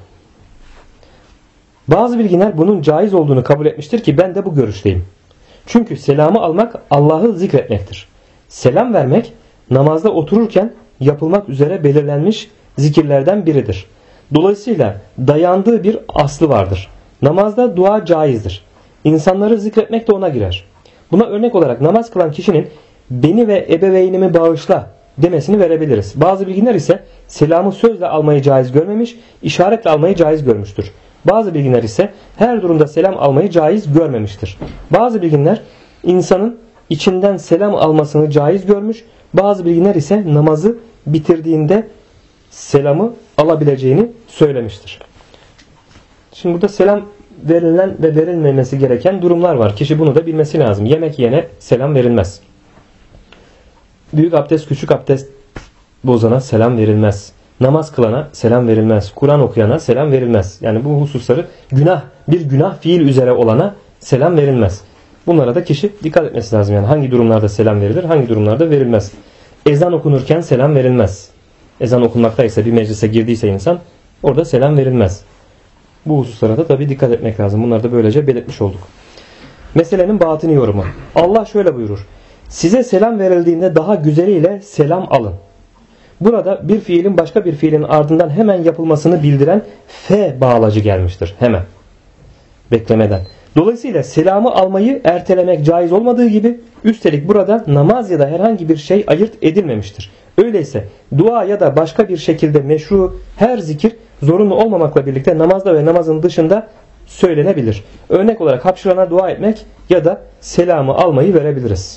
Bazı bilginler bunun caiz olduğunu kabul etmiştir ki ben de bu görüşteyim. Çünkü selamı almak Allah'ı zikretmektir. Selam vermek namazda otururken yapılmak üzere belirlenmiş zikirlerden biridir. Dolayısıyla dayandığı bir aslı vardır. Namazda dua caizdir. İnsanları zikretmek de ona girer. Buna örnek olarak namaz kılan kişinin beni ve ebeveynimi bağışla demesini verebiliriz. Bazı bilginler ise selamı sözle almayı caiz görmemiş, işaretle almayı caiz görmüştür. Bazı bilginler ise her durumda selam almayı caiz görmemiştir. Bazı bilginler insanın içinden selam almasını caiz görmüş, bazı bilginler ise namazı bitirdiğinde selamı alabileceğini söylemiştir. Şimdi burada selam verilen ve verilmemesi gereken durumlar var. Kişi bunu da bilmesi lazım. Yemek yiyene selam verilmez. Büyük abdest, küçük abdest bozana selam verilmez. Namaz kılana selam verilmez. Kur'an okuyana selam verilmez. Yani bu hususları bir günah fiil üzere olana selam verilmez. Bunlara da kişi dikkat etmesi lazım. Yani hangi durumlarda selam verilir, hangi durumlarda verilmez. Ezan okunurken selam verilmez. Ezan okunmaktaysa bir meclise girdiyse insan orada selam verilmez. Bu hususlara da tabi dikkat etmek lazım. Bunları da böylece belirtmiş olduk. Meselenin batini yorumu. Allah şöyle buyurur. Size selam verildiğinde daha güzeliyle selam alın. Burada bir fiilin başka bir fiilin ardından hemen yapılmasını bildiren fe bağlacı gelmiştir. Hemen. Beklemeden. Dolayısıyla selamı almayı ertelemek caiz olmadığı gibi üstelik burada namaz ya da herhangi bir şey ayırt edilmemiştir. Öyleyse dua ya da başka bir şekilde meşru her zikir zorunlu olmamakla birlikte namazda ve namazın dışında söylenebilir. Örnek olarak hapşırana dua etmek ya da selamı almayı verebiliriz.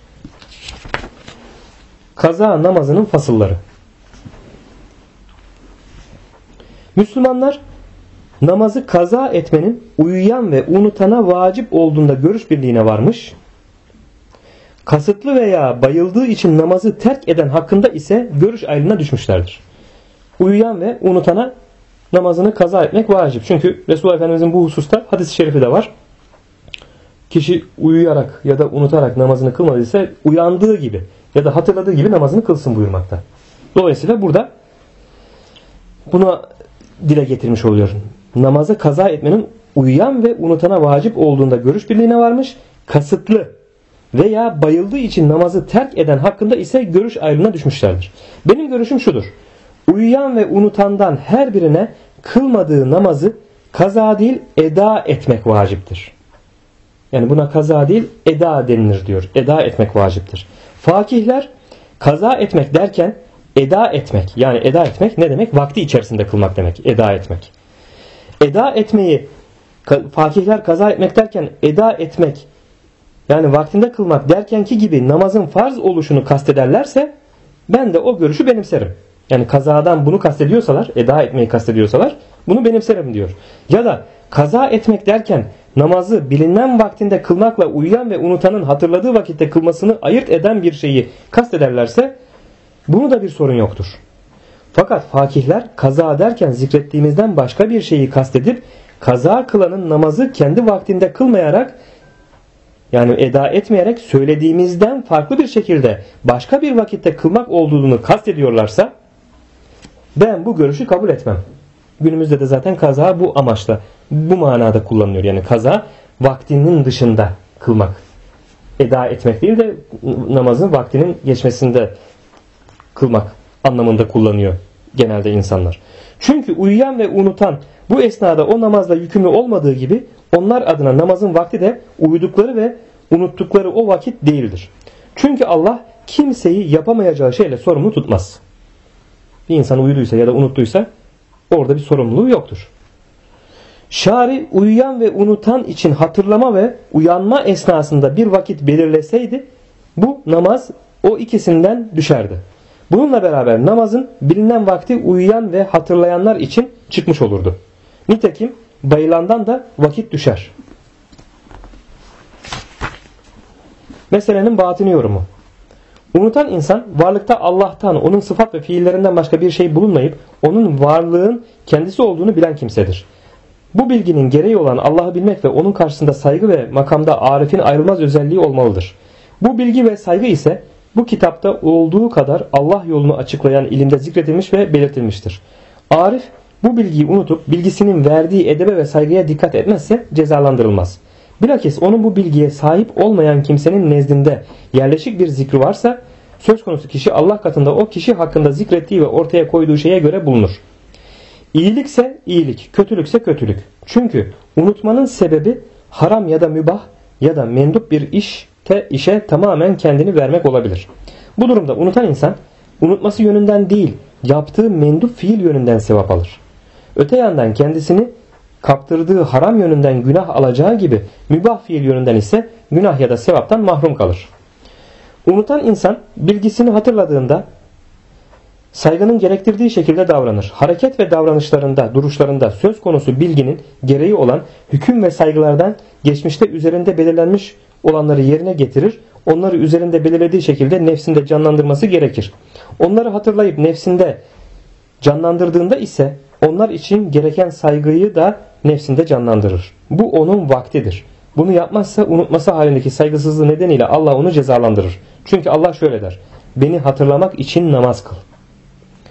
Kaza namazının fasılları. Müslümanlar namazı kaza etmenin uyuyan ve unutana vacip olduğunda görüş birliğine varmış. Kasıtlı veya bayıldığı için namazı terk eden hakkında ise görüş ayrılığına düşmüşlerdir. Uyuyan ve unutana namazını kaza etmek vacip. Çünkü Resulullah Efendimizin bu hususta hadis-i şerifi de var. Kişi uyuyarak ya da unutarak namazını kılmadıysa uyandığı gibi ya da hatırladığı gibi namazını kılsın buyurmakta. Dolayısıyla burada buna dile getirmiş oluyor. Namazı kaza etmenin uyuyan ve unutana vacip olduğunda görüş birliğine varmış. Kasıtlı veya bayıldığı için namazı terk eden hakkında ise görüş ayrılığına düşmüşlerdir. Benim görüşüm şudur. Uyuyan ve unutandan her birine kılmadığı namazı kaza değil eda etmek vaciptir. Yani buna kaza değil eda denilir diyor. Eda etmek vaciptir. Fakihler kaza etmek derken eda etmek, yani eda etmek ne demek? Vakti içerisinde kılmak demek. Eda etmek. Eda etmeyi fakihler kaza etmek derken eda etmek, yani vaktinde kılmak derkenki gibi namazın farz oluşunu kastederlerse ben de o görüşü benimserim. Yani kazadan bunu kastediyorsalar, eda etmeyi kastediyorsalar bunu benimserim diyor. Ya da kaza etmek derken namazı bilinen vaktinde kılmakla uyuyan ve unutanın hatırladığı vakitte kılmasını ayırt eden bir şeyi kastederlerse bunu da bir sorun yoktur. Fakat fakihler kaza derken zikrettiğimizden başka bir şeyi kastedip kaza kılanın namazı kendi vaktinde kılmayarak, yani eda etmeyerek söylediğimizden farklı bir şekilde başka bir vakitte kılmak olduğunu kastediyorlarsa ben bu görüşü kabul etmem. Günümüzde de zaten kaza bu amaçla, bu manada kullanılıyor. Yani kaza vaktinin dışında kılmak. Eda etmek değil de namazın vaktinin geçmesinde kılmak anlamında kullanıyor genelde insanlar. Çünkü uyuyan ve unutan bu esnada o namazla yükümlü olmadığı gibi onlar adına namazın vakti de uyudukları ve unuttukları o vakit değildir. Çünkü Allah kimseyi yapamayacağı şeyle sorumlu tutmaz. Bir insan uyuduysa ya da unuttuysa orada bir sorumluluğu yoktur. Şari uyuyan ve unutan için hatırlama ve uyanma esnasında bir vakit belirleseydi bu namaz o ikisinden düşerdi. Bununla beraber namazın bilinen vakti uyuyan ve hatırlayanlar için çıkmış olurdu. Nitekim bayılandan da vakit düşer. Meselenin batini yorumu. Unutan insan varlıkta Allah'tan, onun sıfat ve fiillerinden başka bir şey bulunmayıp onun varlığın kendisi olduğunu bilen kimsedir. Bu bilginin gereği olan Allah'ı bilmek ve onun karşısında saygı ve makamda arifin ayrılmaz özelliği olmalıdır. Bu bilgi ve saygı ise bu kitapta olduğu kadar Allah yolunu açıklayan ilimde zikredilmiş ve belirtilmiştir. Arif bu bilgiyi unutup bilgisinin verdiği edebe ve saygıya dikkat etmezse cezalandırılmaz. Bilakis onun bu bilgiye sahip olmayan kimsenin nezdinde yerleşik bir zikri varsa söz konusu kişi Allah katında o kişi hakkında zikrettiği ve ortaya koyduğu şeye göre bulunur. İyilikse iyilik, kötülükse kötülük. Çünkü unutmanın sebebi haram ya da mübah ya da mendup bir işe tamamen kendini vermek olabilir. Bu durumda unutan insan unutması yönünden değil, yaptığı mendup fiil yönünden sevap alır. Öte yandan kendisini kaptırdığı haram yönünden günah alacağı gibi mübah fiil yönünden ise günah ya da sevaptan mahrum kalır. Unutan insan bilgisini hatırladığında saygının gerektirdiği şekilde davranır. Hareket ve davranışlarında, duruşlarında söz konusu bilginin gereği olan hüküm ve saygılardan geçmişte üzerinde belirlenmiş olanları yerine getirir. Onları üzerinde belirlediği şekilde nefsinde canlandırması gerekir. Onları hatırlayıp nefsinde canlandırdığında ise onlar için gereken saygıyı da nefsinde canlandırır. Bu onun vaktidir. Bunu yapmazsa unutması halindeki saygısızlığı nedeniyle Allah onu cezalandırır. Çünkü Allah şöyle der: beni hatırlamak için namaz kıl.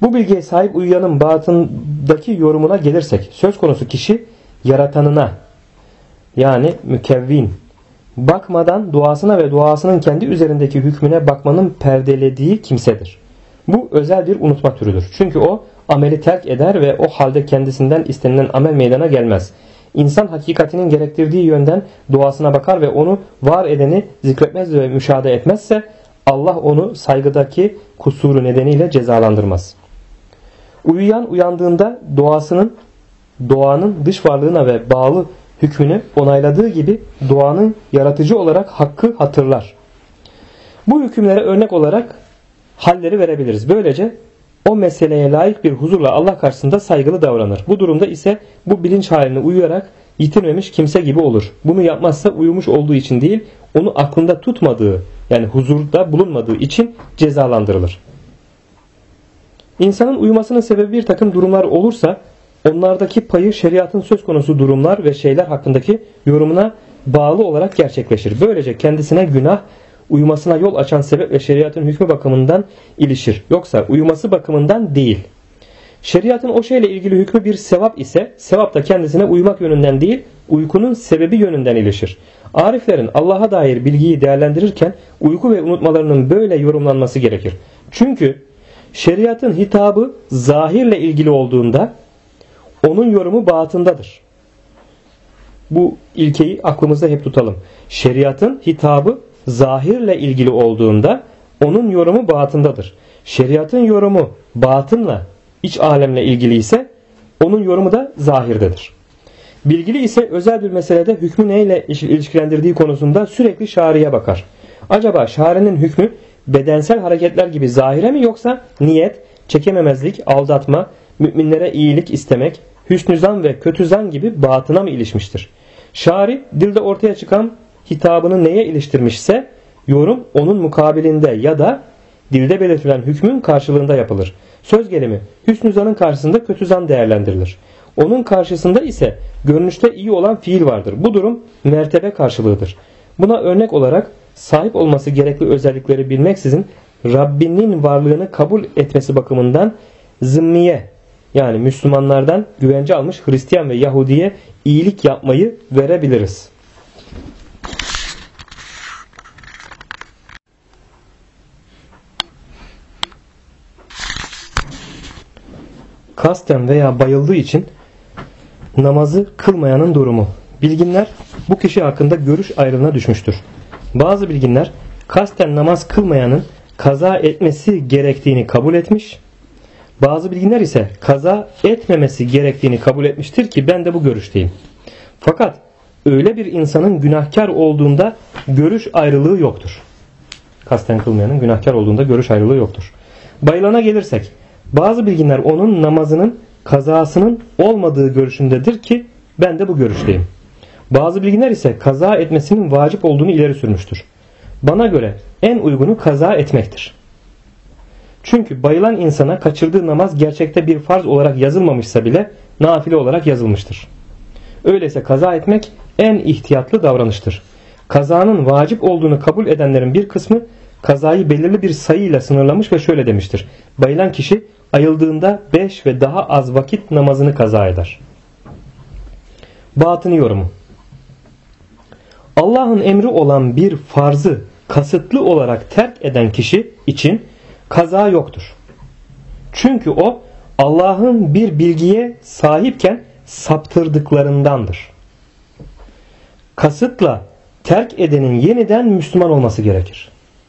Bu bilgiye sahip uyuyanın batındaki yorumuna gelirsek, söz konusu kişi yaratanına, yani mükevvin, bakmadan duasına ve duasının kendi üzerindeki hükmüne bakmanın perdelediği kimsedir. Bu özel bir unutma türüdür. Çünkü o ameli terk eder ve o halde kendisinden istenilen amel meydana gelmez. İnsan hakikatinin gerektirdiği yönden duasına bakar ve onu var edeni zikretmez ve müşahede etmezse Allah onu saygıdaki kusuru nedeniyle cezalandırmaz. Uyuyan uyandığında doğanın dış varlığına ve bağlı hükmünü onayladığı gibi doğanın yaratıcı olarak hakkı hatırlar. Bu hükümlere örnek olarak halleri verebiliriz. Böylece o meseleye layık bir huzurla Allah karşısında saygılı davranır. Bu durumda ise bu bilinç haline uyuyarak yitirmemiş kimse gibi olur. Bunu yapmazsa uyumuş olduğu için değil, onu aklında tutmadığı, yani huzurda bulunmadığı için cezalandırılır. İnsanın uyumasının sebebi bir takım durumlar olursa onlardaki payı şeriatın söz konusu durumlar ve şeyler hakkındaki yorumuna bağlı olarak gerçekleşir. Böylece kendisine günah, uyumasına yol açan sebep ve şeriatın hükmü bakımından ilişir. Yoksa uyuması bakımından değil. Şeriatın o şeyle ilgili hükmü bir sevap ise sevap da kendisine uyumak yönünden değil, uykunun sebebi yönünden ilişir. Ariflerin Allah'a dair bilgiyi değerlendirirken uyku ve unutmalarının böyle yorumlanması gerekir. Çünkü şeriatın hitabı zahirle ilgili olduğunda onun yorumu batındadır. Bu ilkeyi aklımızda hep tutalım. Şeriatın hitabı zahirle ilgili olduğunda onun yorumu batındadır. Şeriatın yorumu batınla, iç alemle ilgili ise onun yorumu da zahirdedir. Bilgili ise özel bir meselede hükmü neyle ilişkilendirdiği konusunda sürekli şariye bakar. Acaba şarinin hükmü bedensel hareketler gibi zahire mi, yoksa niyet, çekememezlik, aldatma, müminlere iyilik istemek, hüsnü zan ve kötü zan gibi batına mı ilişmiştir? Şari dilde ortaya çıkan hitabını neye iliştirmişse yorum onun mukabilinde ya da dilde belirtilen hükmün karşılığında yapılır. Söz gelimi hüsnü zanın karşısında kötü zan değerlendirilir. Onun karşısında ise görünüşte iyi olan fiil vardır. Bu durum mertebe karşılığıdır. Buna örnek olarak sahip olması gerekli özellikleri bilmeksizin Rabbinin varlığını kabul etmesi bakımından zımmiye, yani Müslümanlardan güvence almış Hristiyan ve Yahudiye iyilik yapmayı verebiliriz. Kasten veya bayıldığı için namazı kılmayanın durumu. Bilginler bu kişi hakkında görüş ayrılığına düşmüştür. Bazı bilginler kasten namaz kılmayanın kaza etmesi gerektiğini kabul etmiş. Bazı bilginler ise kaza etmemesi gerektiğini kabul etmiştir ki ben de bu görüşteyim. Fakat öyle bir insanın günahkar olduğunda görüş ayrılığı yoktur. Kasten kılmayanın günahkar olduğunda görüş ayrılığı yoktur. Bayılana gelirsek, bazı bilginler onun namazının kazasının olmadığı görüşündedir ki ben de bu görüşteyim. Bazı bilginler ise kaza etmesinin vacip olduğunu ileri sürmüştür. Bana göre en uygunu kaza etmektir. Çünkü bayılan insana kaçırdığı namaz gerçekte bir farz olarak yazılmamışsa bile nafile olarak yazılmıştır. Öyleyse kaza etmek en ihtiyatlı davranıştır. Kazanın vacip olduğunu kabul edenlerin bir kısmı kazayı belirli bir sayıyla sınırlamış ve şöyle demiştir: bayılan kişi ayıldığında 5 ve daha az vakit namazını kaza eder. Batını yorumu. Allah'ın emri olan bir farzı kasıtlı olarak terk eden kişi için kaza yoktur. Çünkü o Allah'ın bir bilgiye sahipken saptırdıklarındandır. Kasıtla terk edenin yeniden Müslüman olması gerekir.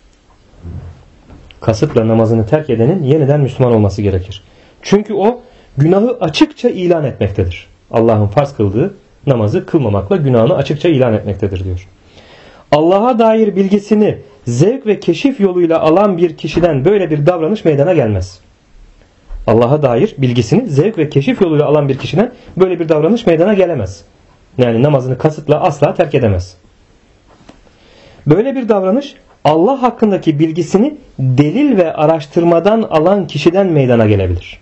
Kasıtla namazını terk edenin yeniden Müslüman olması gerekir. Çünkü o günahı açıkça ilan etmektedir. Allah'ın farz kıldığı namazı kılmamakla günahını açıkça ilan etmektedir diyor. Allah'a dair bilgisini zevk ve keşif yoluyla alan bir kişiden böyle bir davranış meydana gelmez. Allah'a dair bilgisini zevk ve keşif yoluyla alan bir kişiden böyle bir davranış meydana gelemez. Yani namazını kasıtla asla terk edemez. Böyle bir davranış Allah hakkındaki bilgisini delil ve araştırmadan alan kişiden meydana gelebilir.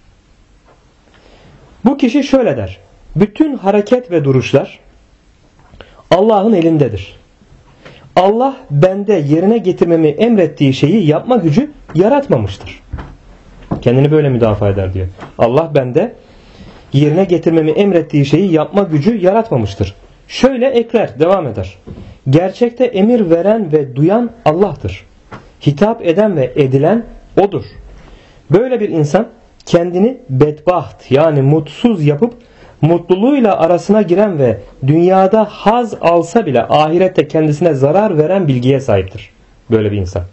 Bu kişi şöyle der: bütün hareket ve duruşlar Allah'ın elindedir. Allah bende yerine getirmemi emrettiği şeyi yapma gücü yaratmamıştır. Kendini böyle müdafaa eder diyor. Allah bende yerine getirmemi emrettiği şeyi yapma gücü yaratmamıştır. Şöyle ekler, devam eder. Gerçekte emir veren ve duyan Allah'tır. Hitap eden ve edilen O'dur. Böyle bir insan kendini bedbaht yani mutsuz yapıp mutluluğuyla arasına giren ve dünyada haz alsa bile ahirette kendisine zarar veren bilgiye sahiptir. Böyle bir insan.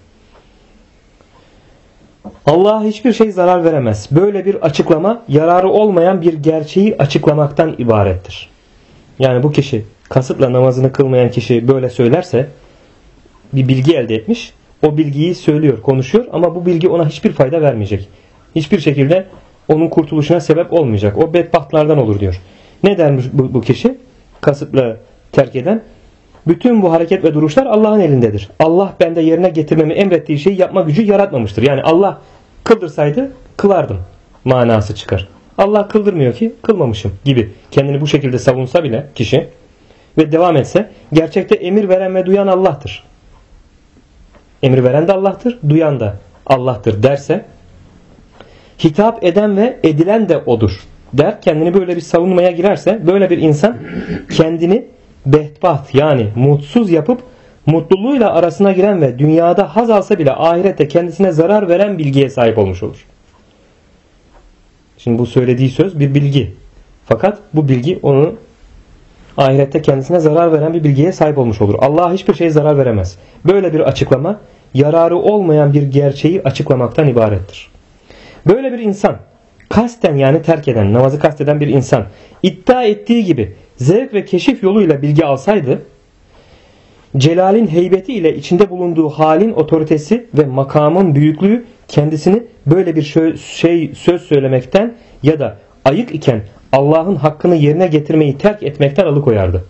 Allah'a hiçbir şey zarar veremez. Böyle bir açıklama yararı olmayan bir gerçeği açıklamaktan ibarettir. Yani bu kişi kasıtla namazını kılmayan kişi böyle söylerse bir bilgi elde etmiş. O bilgiyi söylüyor, konuşuyor ama bu bilgi ona hiçbir fayda vermeyecek. Hiçbir şekilde onun kurtuluşuna sebep olmayacak. O bedbahtlardan olur diyor. Ne dermiş bu kişi? Kasıtla terk eden. Bütün bu hareket ve duruşlar Allah'ın elindedir. Allah bende yerine getirmemi emrettiği şeyi yapma gücü yaratmamıştır. Yani Allah kıldırsaydı kılardım manası çıkar. Allah kıldırmıyor ki kılmamışım gibi. Kendini bu şekilde savunsa bile kişi ve devam etse gerçekte emir veren ve duyan Allah'tır. Emir veren de Allah'tır, duyan da Allah'tır derse hitap eden ve edilen de O'dur der. Kendini böyle bir savunmaya girerse böyle bir insan kendini bedbaht yani mutsuz yapıp mutluluğuyla arasına giren ve dünyada haz alsa bile ahirette kendisine zarar veren bilgiye sahip olmuş olur. Şimdi bu söylediği söz bir bilgi. Fakat bu bilgi onu ahirette kendisine zarar veren bir bilgiye sahip olmuş olur. Allah'a hiçbir şey zarar veremez. Böyle bir açıklama yararı olmayan bir gerçeği açıklamaktan ibarettir. Böyle bir insan kasten yani terk eden, namazı kasteden bir insan iddia ettiği gibi zevk ve keşif yoluyla bilgi alsaydı Celal'in heybeti ile içinde bulunduğu halin otoritesi ve makamın büyüklüğü kendisini böyle bir söz söylemekten ya da ayık iken Allah'ın hakkını yerine getirmeyi terk etmekten alıkoyardı.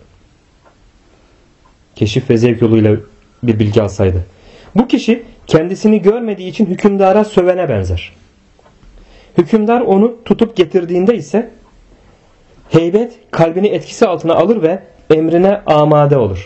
Keşif ve zevk yoluyla bir bilgi alsaydı. Bu kişi kendisini görmediği için hükümdara sövene benzer. Hükümdar onu tutup getirdiğinde ise heybet kalbini etkisi altına alır ve emrine amade olur.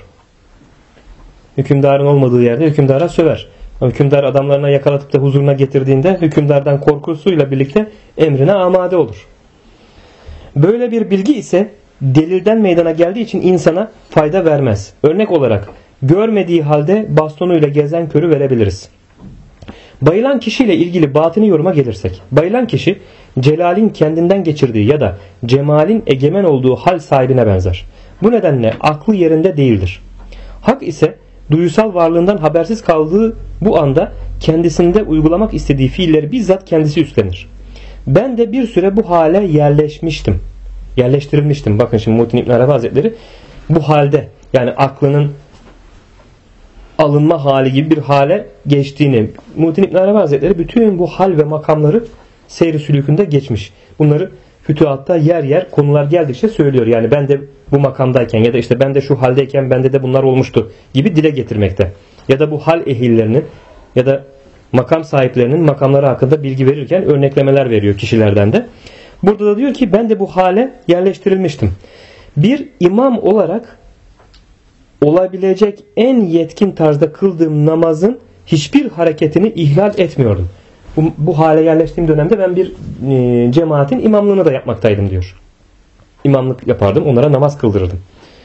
Hükümdarın olmadığı yerde hükümdara söver. Hükümdar adamlarına yakalatıp da huzuruna getirdiğinde hükümdardan korkusuyla birlikte emrine amade olur. Böyle bir bilgi ise delilden meydana geldiği için insana fayda vermez. Örnek olarak görmediği halde bastonuyla gezen körü verebiliriz. Bayılan kişiyle ilgili batini yoruma gelirsek, bayılan kişi Celal'in kendinden geçirdiği ya da Cemal'in egemen olduğu hal sahibine benzer. Bu nedenle aklı yerinde değildir. Hak ise duyusal varlığından habersiz kaldığı bu anda kendisinde uygulamak istediği fiilleri bizzat kendisi üstlenir. Ben de bir süre bu hale yerleştirilmiştim. Bakın şimdi Muhittin İbn Arabi Hazretleri bu halde yani aklının alınma hali gibi bir hale geçtiğini, Muhittin İbn Arabi Hazretleri bütün bu hal ve makamları seyri sülükünde geçmiş. Bunları fütühatta yer yer konular geldikçe söylüyor. Yani ben de bu makamdayken ya da işte ben de şu haldeyken bende de bunlar olmuştu gibi dile getirmekte. Ya da bu hal ehillerinin ya da makam sahiplerinin makamları hakkında bilgi verirken örneklemeler veriyor kişilerden de. Burada da diyor ki ben de bu hale yerleştirilmiştim. Bir imam olarak olabilecek en yetkin tarzda kıldığım namazın hiçbir hareketini ihlal etmiyordum. Bu hale yerleştiğim dönemde ben bir cemaatin imamlığını da yapmaktaydım diyor. İmamlık yapardım, onlara namaz kıldırırdım.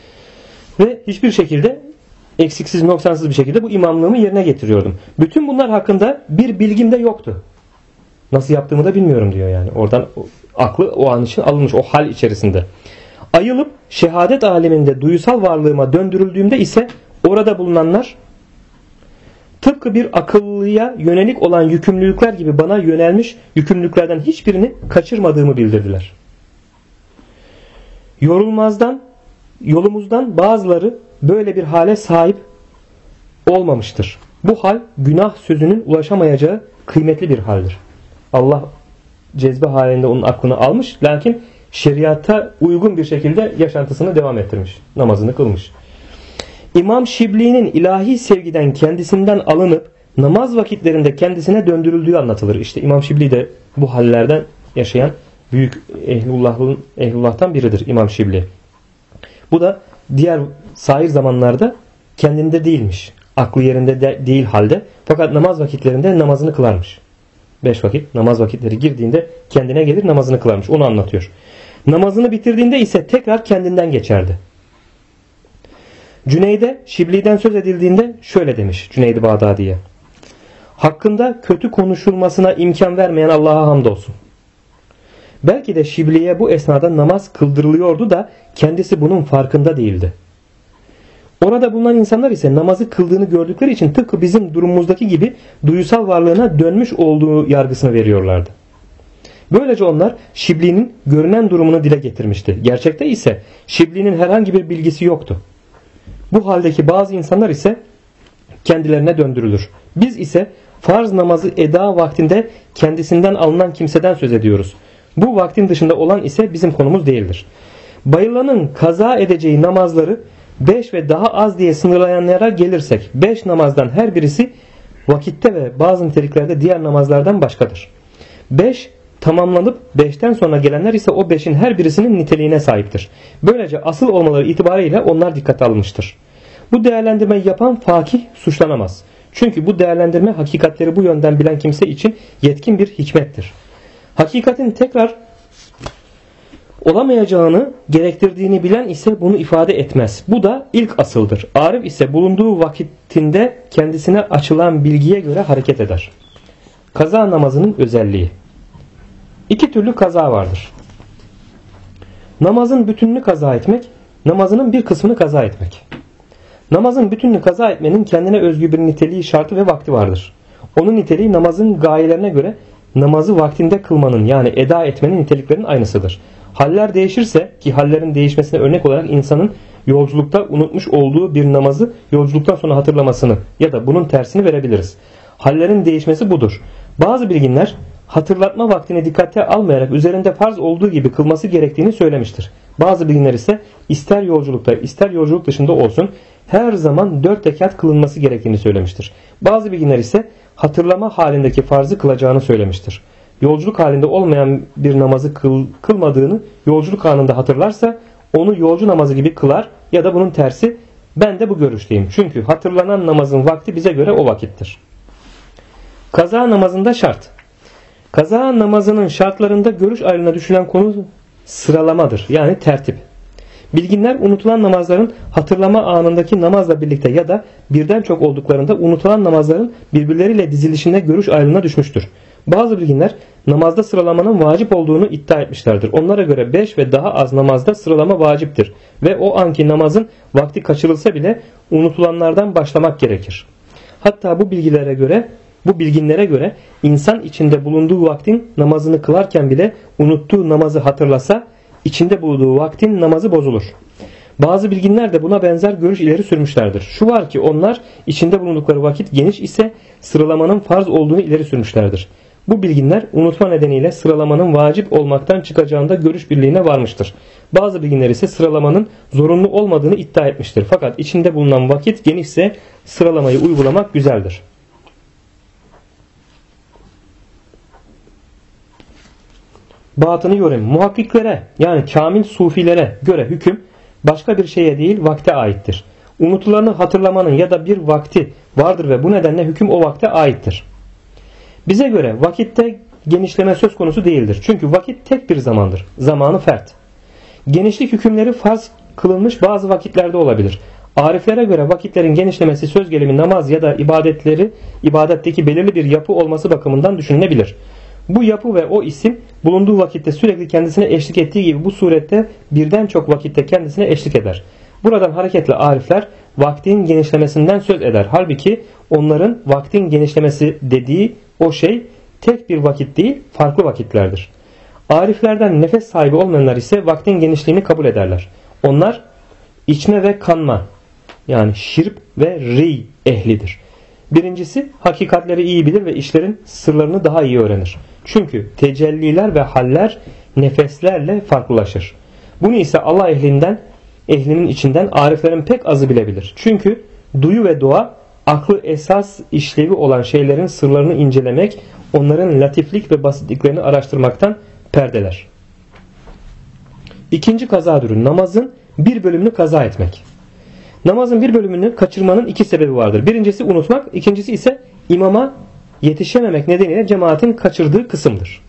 Ve hiçbir şekilde eksiksiz, noksansız bir şekilde bu imamlığımı yerine getiriyordum. Bütün bunlar hakkında bir bilgim de yoktu. Nasıl yaptığımı da bilmiyorum diyor yani. Oradan aklı o an için alınmış o hal içerisinde. Ayılıp şehadet aleminde duyusal varlığıma döndürüldüğümde ise orada bulunanlar tıpkı bir akıllıya yönelik olan yükümlülükler gibi bana yönelmiş yükümlülüklerden hiçbirini kaçırmadığımı bildirdiler. Yolumuzdan bazıları böyle bir hale sahip olmamıştır. Bu hal günah sözünün ulaşamayacağı kıymetli bir haldir. Allah cezbe halinde onun aklını almış, lakin şeriata uygun bir şekilde yaşantısını devam ettirmiş. Namazını kılmış. İmam Şibli'nin ilahi sevgiden kendisinden alınıp namaz vakitlerinde kendisine döndürüldüğü anlatılır. İşte İmam Şibli de bu hallerden yaşayan büyük ehlullah'tan biridir İmam Şibli. Bu da diğer sair zamanlarda kendinde değilmiş. Aklı yerinde değil halde. Fakat namaz vakitlerinde namazını kılarmış. 5 vakit namaz vakitleri girdiğinde kendine gelir, namazını kılarmış. Onu anlatıyor. Namazını bitirdiğinde ise tekrar kendinden geçerdi. Cüneyd'e Şibli'den söz edildiğinde şöyle demiş Cüneyd-i Bağdadi'ye: hakkında kötü konuşulmasına imkan vermeyen Allah'a hamdolsun. Belki de Şibli'ye bu esnada namaz kıldırılıyordu da kendisi bunun farkında değildi. Orada bulunan insanlar ise namazı kıldığını gördükleri için tıpkı bizim durumumuzdaki gibi duyusal varlığına dönmüş olduğu yargısını veriyorlardı. Böylece onlar Şibli'nin görünen durumunu dile getirmişti. Gerçekte ise Şibli'nin herhangi bir bilgisi yoktu. Bu haldeki bazı insanlar ise kendilerine döndürülür. Biz ise farz namazı eda vaktinde kendisinden alınan kimseden söz ediyoruz. Bu vaktin dışında olan ise bizim konumuz değildir. Bayılanın kaza edeceği namazları 5 ve daha az diye sınırlayanlara gelirsek 5 namazdan her birisi vakitte ve bazı niteliklerde diğer namazlardan başkadır. 5 tamamlanıp 5'ten sonra gelenler ise o 5'in her birisinin niteliğine sahiptir. Böylece asıl olmaları itibariyle onlar dikkate alınmıştır. Bu değerlendirmeyi yapan fakih suçlanamaz. Çünkü bu değerlendirme hakikatleri bu yönden bilen kimse için yetkin bir hikmettir. Hakikatin tekrar olamayacağını gerektirdiğini bilen ise bunu ifade etmez. Bu da ilk asıldır. Arif ise bulunduğu vakitinde kendisine açılan bilgiye göre hareket eder. Kaza namazının özelliği. 2 türlü kaza vardır. Namazın bütününü kaza etmek, namazının bir kısmını kaza etmek. Namazın bütününü kaza etmenin kendine özgü bir niteliği, şartı ve vakti vardır. Onun niteliği namazın gayelerine göre namazı vaktinde kılmanın yani eda etmenin niteliklerinin aynısıdır. Haller değişirse, ki hallerin değişmesine örnek olarak insanın yolculukta unutmuş olduğu bir namazı yolculuktan sonra hatırlamasını ya da bunun tersini verebiliriz. Hallerin değişmesi budur. Bazı bilginler hatırlatma vaktini dikkate almayarak üzerinde farz olduğu gibi kılması gerektiğini söylemiştir. Bazı bilginler ise ister yolculukta ister yolculuk dışında olsun her zaman 4 rekat kılınması gerektiğini söylemiştir. Bazı bilginler ise hatırlama halindeki farzı kılacağını söylemiştir. Yolculuk halinde olmayan bir namazı kılmadığını yolculuk anında hatırlarsa onu yolcu namazı gibi kılar ya da bunun tersi. Ben de bu görüşteyim. Çünkü hatırlanan namazın vakti bize göre o vakittir. Kaza namazında şart. Kaza namazının şartlarında görüş ayrılığına düşülen konu sıralamadır. Yani tertip. Bilginler unutulan namazların hatırlama anındaki namazla birlikte ya da birden çok olduklarında unutulan namazların birbirleriyle dizilişinde görüş ayrılığına düşmüştür. Bazı bilginler namazda sıralamanın vacip olduğunu iddia etmişlerdir. Onlara göre 5 ve daha az namazda sıralama vaciptir ve o anki namazın vakti kaçırılsa bile unutulanlardan başlamak gerekir. Hatta bu bilginlere göre insan içinde bulunduğu vaktin namazını kılarken bile unuttuğu namazı hatırlasa içinde bulunduğu vaktin namazı bozulur. Bazı bilginler de buna benzer görüş ileri sürmüşlerdir. Şu var ki onlar içinde bulundukları vakit geniş ise sıralamanın farz olduğunu ileri sürmüşlerdir. Bu bilginler unutma nedeniyle sıralamanın vacip olmaktan çıkacağında görüş birliğine varmıştır. Bazı bilginler ise sıralamanın zorunlu olmadığını iddia etmiştir. Fakat içinde bulunan vakit genişse sıralamayı uygulamak güzeldir. Batını yorum. Muhakkiklere yani kamil sufilere göre hüküm başka bir şeye değil vakte aittir. Unutulanı hatırlamanın ya da bir vakti vardır ve bu nedenle hüküm o vakte aittir. Bize göre vakitte genişleme söz konusu değildir. Çünkü vakit tek bir zamandır. Zamanı fert. Genişlik hükümleri farz kılınmış bazı vakitlerde olabilir. Ariflere göre vakitlerin genişlemesi söz gelimi namaz ya da ibadetteki belirli bir yapı olması bakımından düşünülebilir. Bu yapı ve o isim bulunduğu vakitte sürekli kendisine eşlik ettiği gibi bu surette birden çok vakitte kendisine eşlik eder. Buradan hareketle arifler vaktin genişlemesinden söz eder. Halbuki onların vaktin genişlemesi dediği o şey tek bir vakit değil farklı vakitlerdir. Ariflerden nefes sahibi olmayanlar ise vaktin genişliğini kabul ederler. Onlar içme ve kanma yani şirb ve ri ehlidir. Birincisi hakikatleri iyi bilir ve işlerin sırlarını daha iyi öğrenir. Çünkü tecelliler ve haller nefeslerle farklılaşır. Bunu ise Allah ehlinin içinden ariflerin pek azı bilebilir. Çünkü duyu ve dua aklı esas işlevi olan şeylerin sırlarını incelemek, onların latiflik ve basitliklerini araştırmaktan perdeler. İkinci kaza türü namazın bir bölümünü kaza etmek. Namazın bir bölümünü kaçırmanın iki sebebi vardır. Birincisi unutmak, ikincisi ise imama yetişememek nedeniyle cemaatin kaçırdığı kısımdır.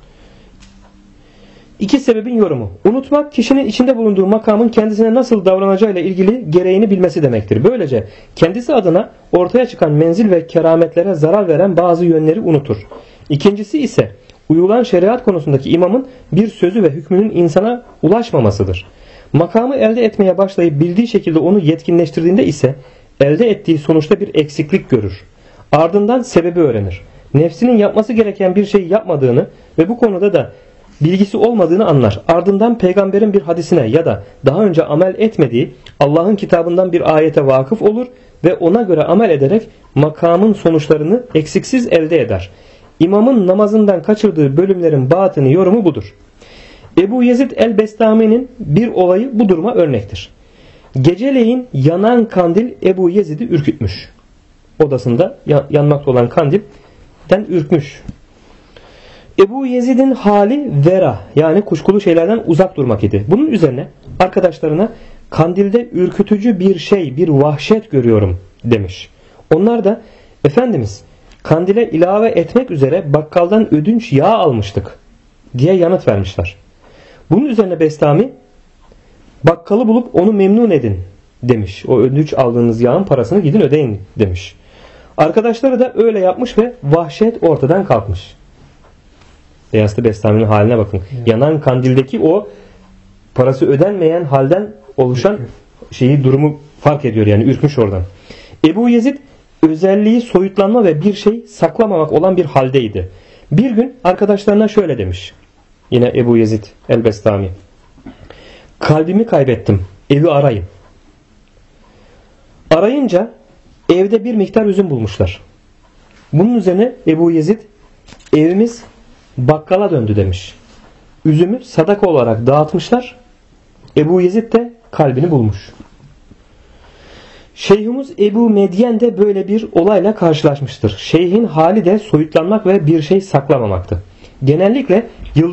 İki sebebin yorumu. Unutmak kişinin içinde bulunduğu makamın kendisine nasıl davranacağıyla ilgili gereğini bilmesi demektir. Böylece kendisi adına ortaya çıkan menzil ve kerametlere zarar veren bazı yönleri unutur. İkincisi ise uyulan şeriat konusundaki imamın bir sözü ve hükmünün insana ulaşmamasıdır. Makamı elde etmeye başlayıp bildiği şekilde onu yetkinleştirdiğinde ise elde ettiği sonuçta bir eksiklik görür. Ardından sebebi öğrenir. Nefsinin yapması gereken bir şeyi yapmadığını ve bu konuda da bilgisi olmadığını anlar. Ardından peygamberin bir hadisine ya da daha önce amel etmediği Allah'ın kitabından bir ayete vakıf olur ve ona göre amel ederek makamın sonuçlarını eksiksiz elde eder. İmamın namazından kaçırdığı bölümlerin batını yorumu budur. Ebu Yezid el-Bestami'nin bir olayı bu duruma örnektir. Geceleyin yanan kandil Ebu Yezid'i ürkütmüş. Odasında yanmakta olan kandilden ürkmüş. Ebu Yezid'in hali vera, yani kuşkulu şeylerden uzak durmak idi. Bunun üzerine arkadaşlarına kandilde ürkütücü bir şey, bir vahşet görüyorum demiş. Onlar da Efendimiz kandile ilave etmek üzere bakkaldan ödünç yağ almıştık diye yanıt vermişler. Bunun üzerine Bestami bakkalı bulup onu memnun edin demiş. O ödünç aldığınız yağın parasını gidin ödeyin demiş. Arkadaşları da öyle yapmış ve vahşet ortadan kalkmış. Beyazıt Bestami'nin haline bakın. Yanan kandildeki o parası ödenmeyen halden oluşan durumu fark ediyor, yani ürkmüş oradan. Ebu Yezid özelliği soyutlanma ve bir şey saklamamak olan bir haldeydi. Bir gün arkadaşlarına şöyle demiş. Yine Ebu Yezid el-Bestami. Kalbimi kaybettim. Evi arayın. Arayınca evde bir miktar üzüm bulmuşlar. Bunun üzerine Ebu Yezid evimiz bakkala döndü demiş. Üzümü sadaka olarak dağıtmışlar. Ebu Yezid de kalbini bulmuş. Şeyhimiz Ebu Medyen de böyle bir olayla karşılaşmıştır. Şeyhin hali de soyutlanmak ve bir şey saklamamaktı. Genellikle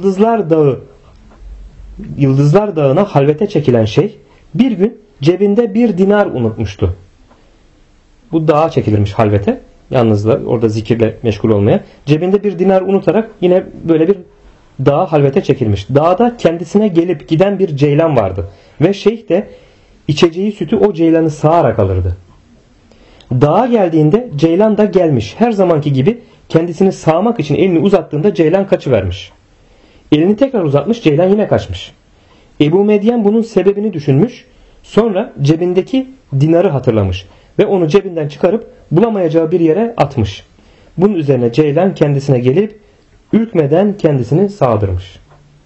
Yıldızlar Dağı'na halvete çekilen şeyh bir gün cebinde bir dinar unutmuştu. Bu dağa çekilirmiş halvete. Yalnızlar orada zikirle meşgul olmaya. Cebinde bir dinar unutarak yine böyle bir dağa halvete çekilmiş. Dağda kendisine gelip giden bir ceylan vardı. Ve şeyh de içeceği sütü o ceylanı sağarak alırdı. Dağa geldiğinde ceylan da gelmiş. Her zamanki gibi kendisini sağmak için elini uzattığında ceylan kaçıvermiş. Elini tekrar uzatmış, ceylan yine kaçmış. Ebu Medyen bunun sebebini düşünmüş. Sonra cebindeki dinarı hatırlamış. Ve onu cebinden çıkarıp bulamayacağı bir yere atmış. Bunun üzerine ceylan kendisine gelip ürkmeden kendisini sağdırmış.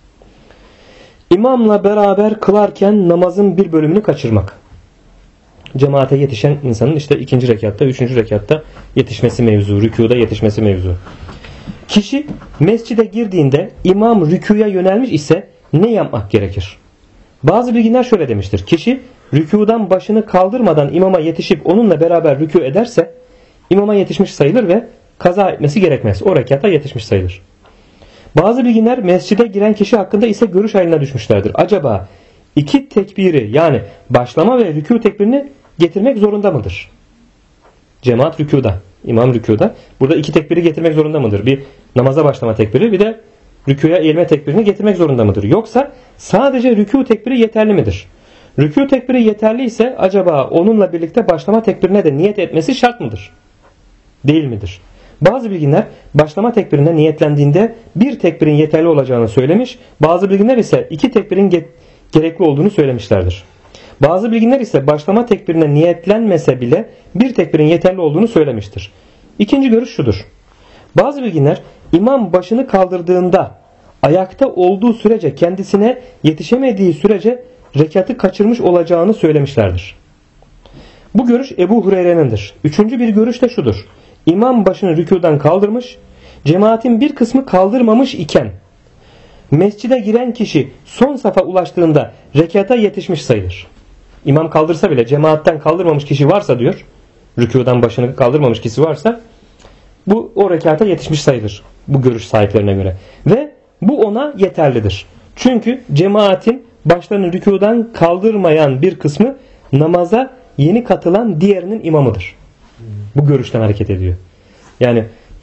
İmamla beraber kılarken namazın bir bölümünü kaçırmak. Cemaate yetişen insanın işte 2. rekatta, 3. rekatta yetişmesi mevzu, rükûda yetişmesi mevzu. Kişi mescide girdiğinde imam rükûya yönelmiş ise ne yapmak gerekir? Bazı bilginler şöyle demiştir. Kişi rükûdan başını kaldırmadan imama yetişip onunla beraber rükû ederse imama yetişmiş sayılır ve kaza etmesi gerekmez. O rekata yetişmiş sayılır. Bazı bilginler mescide giren kişi hakkında ise görüş ayrılığına düşmüşlerdir. Acaba iki tekbiri, yani başlama ve rükû tekbirini getirmek zorunda mıdır? Cemaat rükûda, imam rükûda. Burada iki tekbiri getirmek zorunda mıdır? Bir namaza başlama tekbiri, bir de rükûya eğilme tekbirini getirmek zorunda mıdır? Yoksa sadece rükû tekbiri yeterli midir? Rükû tekbiri yeterli ise acaba onunla birlikte başlama tekbirine de niyet etmesi şart mıdır? Değil midir? Bazı bilginler başlama tekbirine niyetlendiğinde bir tekbirin yeterli olacağını söylemiş. Bazı bilginler ise iki tekbirin gerekli olduğunu söylemişlerdir. Bazı bilginler ise başlama tekbirine niyetlenmese bile bir tekbirin yeterli olduğunu söylemiştir. İkinci görüş şudur. Bazı bilginler imam başını kaldırdığında ayakta olduğu sürece, kendisine yetişemediği sürece rekatı kaçırmış olacağını söylemişlerdir. Bu görüş Ebu Hureyre'nindir. Üçüncü bir görüş de şudur. İmam başını rükûdan kaldırmış, cemaatin bir kısmı kaldırmamış iken mescide giren kişi son safa ulaştığında rekata yetişmiş sayılır. İmam kaldırsa bile cemaatten kaldırmamış kişi varsa diyor, rükûdan başını kaldırmamış kişi varsa bu o rekata yetişmiş sayılır bu görüş sahiplerine göre. Ve bu ona yeterlidir. Çünkü cemaatin başlarını rükûdan kaldırmayan bir kısmı namaza yeni katılan diğerinin imamıdır. Bu görüşten hareket ediyor. Yani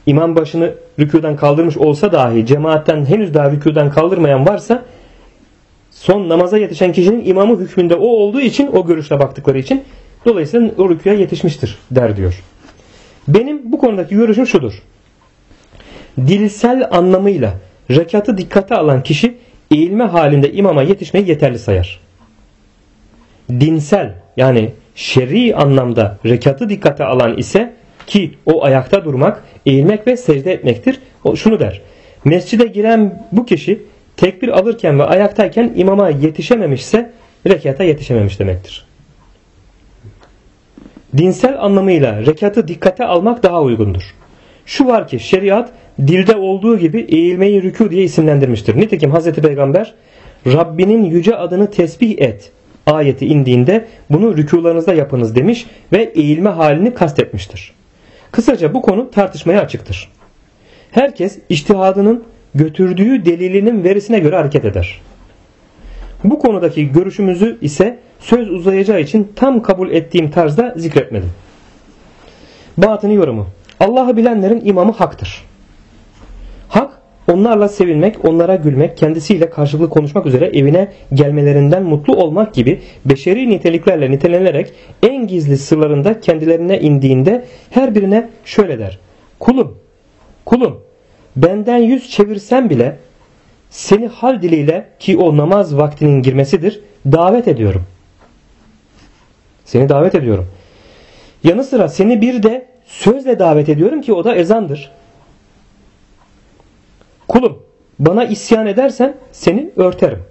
imam başını rükûdan kaldırmış olsa dahi cemaatten henüz daha rükûdan kaldırmayan varsa son namaza yetişen kişinin imamı hükmünde o olduğu için, o görüşle baktıkları için dolayısıyla o rükûya yetişmiştir der diyor. Benim bu konudaki görüşüm şudur. Dilsel anlamıyla rekatı dikkate alan kişi eğilme halinde imama yetişmeyi yeterli sayar. Dinsel yani şer'i anlamda rekatı dikkate alan ise, ki o ayakta durmak, eğilmek ve secde etmektir, o şunu der. Mescide giren bu kişi tekbir alırken ve ayaktayken imama yetişememişse rekata yetişememiş demektir. Dinsel anlamıyla rekatı dikkate almak daha uygundur. Şu var ki şeriat dilde olduğu gibi eğilmeyi rükû diye isimlendirmiştir. Nitekim Hz. Peygamber Rabbinin yüce adını tesbih et ayeti indiğinde bunu rükûlarınızda yapınız demiş ve eğilme halini kastetmiştir. Kısaca bu konu tartışmaya açıktır. Herkes içtihadının götürdüğü delilinin verisine göre hareket eder. Bu konudaki görüşümüzü ise söz uzayacağı için tam kabul ettiğim tarzda zikretmedim. Batını yorumu. Allah'ı bilenlerin imamı haktır. Hak, onlarla sevilmek, onlara gülmek, kendisiyle karşılıklı konuşmak üzere evine gelmelerinden mutlu olmak gibi beşeri niteliklerle nitelenerek en gizli sırlarında kendilerine indiğinde her birine şöyle der. Kulum, benden yüz çevirsen bile seni hal diliyle, ki o namaz vaktinin girmesidir, davet ediyorum. Seni davet ediyorum. Yanı sıra seni bir de sözle davet ediyorum ki o da ezandır. Kulum, bana isyan edersen seni örterim.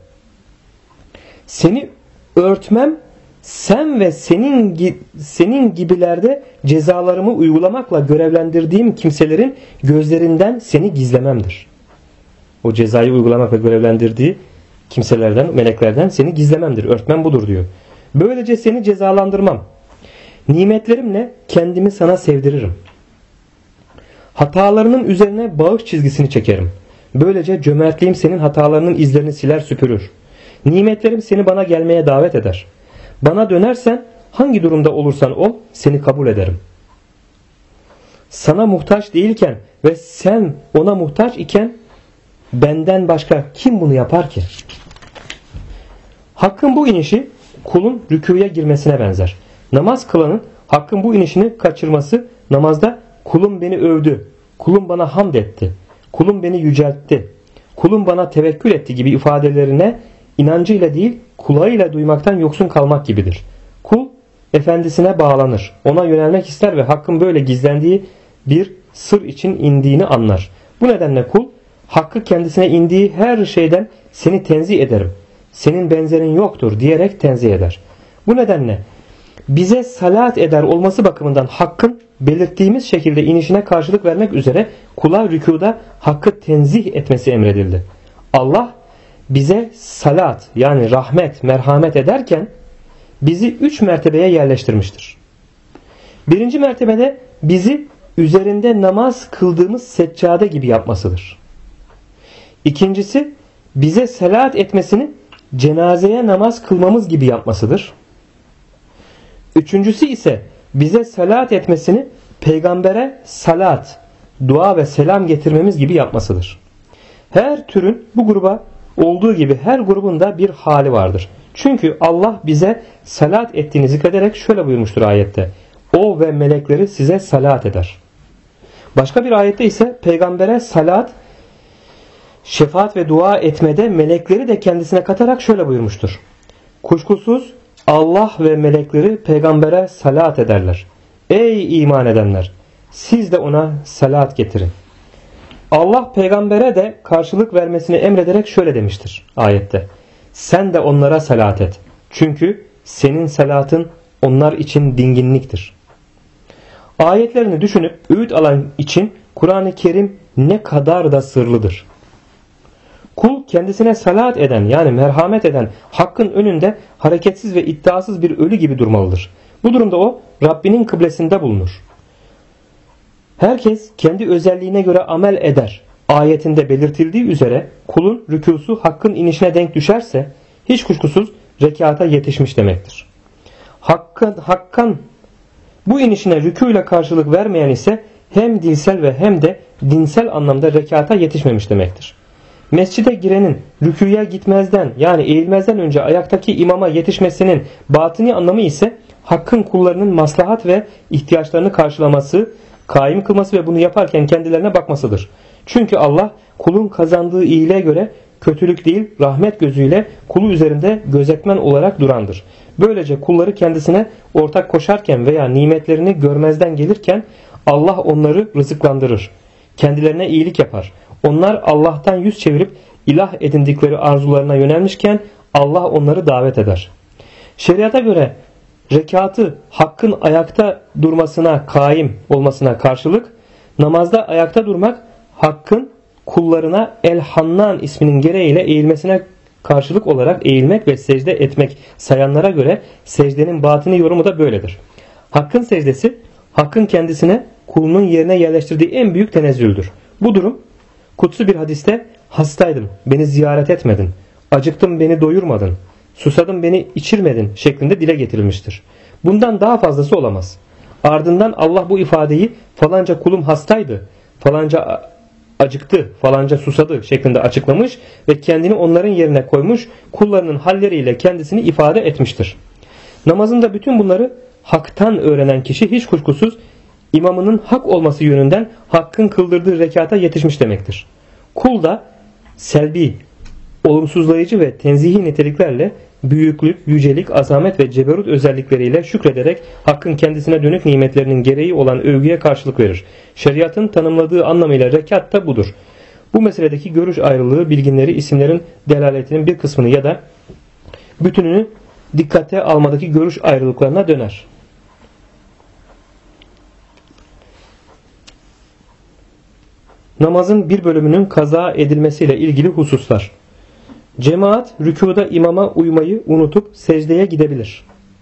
Seni örtmem, sen ve senin gibilerde cezalarımı uygulamakla görevlendirdiğim kimselerin gözlerinden seni gizlememdir. O cezayı uygulamakla görevlendirdiği kimselerden, meleklerden seni gizlememdir. Örtmem budur diyor. Böylece seni cezalandırmam. Nimetlerimle kendimi sana sevdiririm. Hatalarının üzerine bağış çizgisini çekerim. Böylece cömertliğim senin hatalarının izlerini siler süpürür. Nimetlerim seni bana gelmeye davet eder. Bana dönersen hangi durumda olursan ol seni kabul ederim. Sana muhtaç değilken ve sen ona muhtaç iken benden başka kim bunu yapar ki? Hakkın bu inişi kulun rükûya girmesine benzer. Namaz kılanın hakkın bu inişini kaçırması namazda kulum beni övdü, kulum bana hamd etti, kulum beni yüceltti, kulum bana tevekkül etti gibi ifadelerine inancıyla değil kulağıyla duymaktan yoksun kalmak gibidir. Kul efendisine bağlanır, ona yönelmek ister ve hakkın böyle gizlendiği bir sır için indiğini anlar. Bu nedenle kul hakkı kendisine indiği her şeyden seni tenzih ederim, senin benzerin yoktur diyerek tenzih eder. Bu nedenle bize salat eder olması bakımından hakkın belirttiğimiz şekilde inişine karşılık vermek üzere kula rükûda hakkı tenzih etmesi emredildi. Allah bize salat yani rahmet, merhamet ederken bizi 3 mertebeye yerleştirmiştir. Birinci mertebede bizi üzerinde namaz kıldığımız seccade gibi yapmasıdır. İkincisi bize salat etmesini cenazeye namaz kılmamız gibi yapmasıdır. Üçüncüsü ise bize salat etmesini peygambere salat, dua ve selam getirmemiz gibi yapmasıdır. Her türün bu gruba olduğu gibi her grubun da bir hali vardır. Çünkü Allah bize salat ettiğini zikrederek şöyle buyurmuştur ayette. O ve melekleri size salat eder. Başka bir ayette ise peygambere salat, şefaat ve dua etmede melekleri de kendisine katarak şöyle buyurmuştur. Kuşkusuz Allah ve melekleri peygambere salat ederler. Ey iman edenler! Siz de ona salat getirin. Allah peygambere de karşılık vermesini emrederek şöyle demiştir ayette. Sen de onlara salat et. Çünkü senin salatın onlar için dinginliktir. Ayetlerini düşünüp öğüt alan için Kur'an-ı Kerim ne kadar da sırlıdır. Kul kendisine salat eden yani merhamet eden hakkın önünde hareketsiz ve iddiasız bir ölü gibi durmalıdır. Bu durumda o Rabbinin kıblesinde bulunur. Herkes kendi özelliğine göre amel eder. Ayetinde belirtildiği üzere kulun rükûsu hakkın inişine denk düşerse hiç kuşkusuz rekata yetişmiş demektir. Hakkın bu inişine rükûyla karşılık vermeyen ise hem dilsel ve hem de dinsel anlamda rekata yetişmemiş demektir. Mescide girenin rüküye gitmezden yani eğilmezden önce ayaktaki imama yetişmesinin batini anlamı ise Hakk'ın kullarının maslahat ve ihtiyaçlarını karşılaması, kaim kılması ve bunu yaparken kendilerine bakmasıdır. Çünkü Allah kulun kazandığı iyiliğe göre kötülük değil rahmet gözüyle kulu üzerinde gözetmen olarak durandır. Böylece kulları kendisine ortak koşarken veya nimetlerini görmezden gelirken Allah onları rızıklandırır. Kendilerine iyilik yapar. Onlar Allah'tan yüz çevirip ilah edindikleri arzularına yönelmişken Allah onları davet eder. Şeriata göre rekatı Hakk'ın ayakta durmasına, kaim olmasına karşılık namazda ayakta durmak Hakk'ın kullarına El-Hannan isminin gereğiyle eğilmesine karşılık olarak eğilmek ve secde etmek sayanlara göre secdenin batini yorumu da böyledir. Hakk'ın secdesi Hakk'ın kendisine kulunun yerine yerleştirdiği en büyük tenezzüldür. Bu durum kutsi bir hadiste hastaydım, beni ziyaret etmedin, acıktım beni doyurmadın, susadım beni içirmedin şeklinde dile getirilmiştir. Bundan daha fazlası olamaz. Ardından Allah bu ifadeyi falanca kulum hastaydı, falanca acıktı, falanca susadı şeklinde açıklamış ve kendini onların yerine koymuş, kullarının halleriyle kendisini ifade etmiştir. Namazında bütün bunları Hak'tan öğrenen kişi hiç kuşkusuz imamının hak olması yönünden Hakk'ın kıldırdığı rekata yetişmiş demektir. Kul da selbi, olumsuzlayıcı ve tenzihi niteliklerle büyüklük, yücelik, azamet ve ceberut özellikleriyle şükrederek Hakk'ın kendisine dönük nimetlerinin gereği olan övgüye karşılık verir. Şeriatın tanımladığı anlamıyla rekat da budur. Bu meseledeki görüş ayrılığı bilginleri isimlerin delaletinin bir kısmını ya da bütününü dikkate almadaki görüş ayrılıklarına döner. Namazın bir bölümünün kaza edilmesiyle ilgili hususlar. Cemaat rükuda imama uymayı unutup secdeye gidebilir.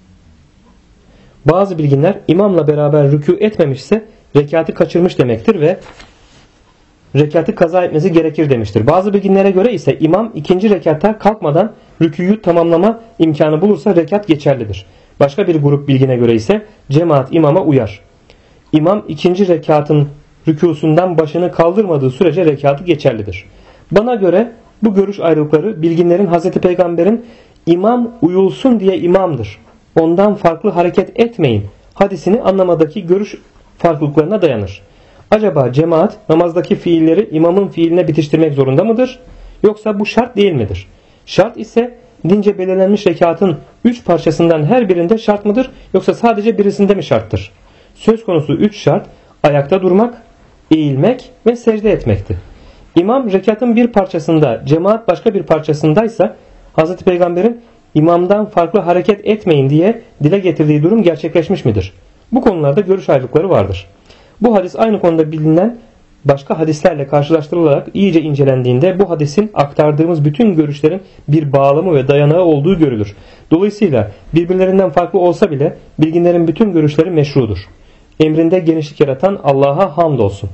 Bazı bilginler imamla beraber rükû etmemişse rekatı kaçırmış demektir ve rekatı kaza etmesi gerekir demiştir. Bazı bilginlere göre ise imam ikinci rekatta kalkmadan rükûyu tamamlama imkanı bulursa rekat geçerlidir. Başka bir grup bilgine göre ise cemaat imama uyar. İmam ikinci rekatın rükûsundan başını kaldırmadığı sürece rekatı geçerlidir. Bana göre bu görüş ayrılıkları bilginlerin Hz. Peygamber'in imam uyulsun diye imamdır, ondan farklı hareket etmeyin hadisini anlamadaki görüş farklılıklarına dayanır. Acaba cemaat namazdaki fiilleri imamın fiiline bitiştirmek zorunda mıdır? Yoksa bu şart değil midir? Şart ise dince belirlenmiş rekatın 3 parçasından her birinde şart mıdır? Yoksa sadece birisinde mi şarttır? Söz konusu 3 şart ayakta durmak, eğilmek ve secde etmekti. İmam rekatın bir parçasında, cemaat başka bir parçasındaysa Hz. Peygamber'in imamdan farklı hareket etmeyin diye dile getirdiği durum gerçekleşmiş midir? Bu konularda görüş ayrılıkları vardır. Bu hadis aynı konuda bilinen başka hadislerle karşılaştırılarak iyice incelendiğinde bu hadisin aktardığımız bütün görüşlerin bir bağlamı ve dayanağı olduğu görülür. Dolayısıyla birbirlerinden farklı olsa bile bilginlerin bütün görüşleri meşrudur. Emrinde genişlik yaratan Allah'a hamdolsun.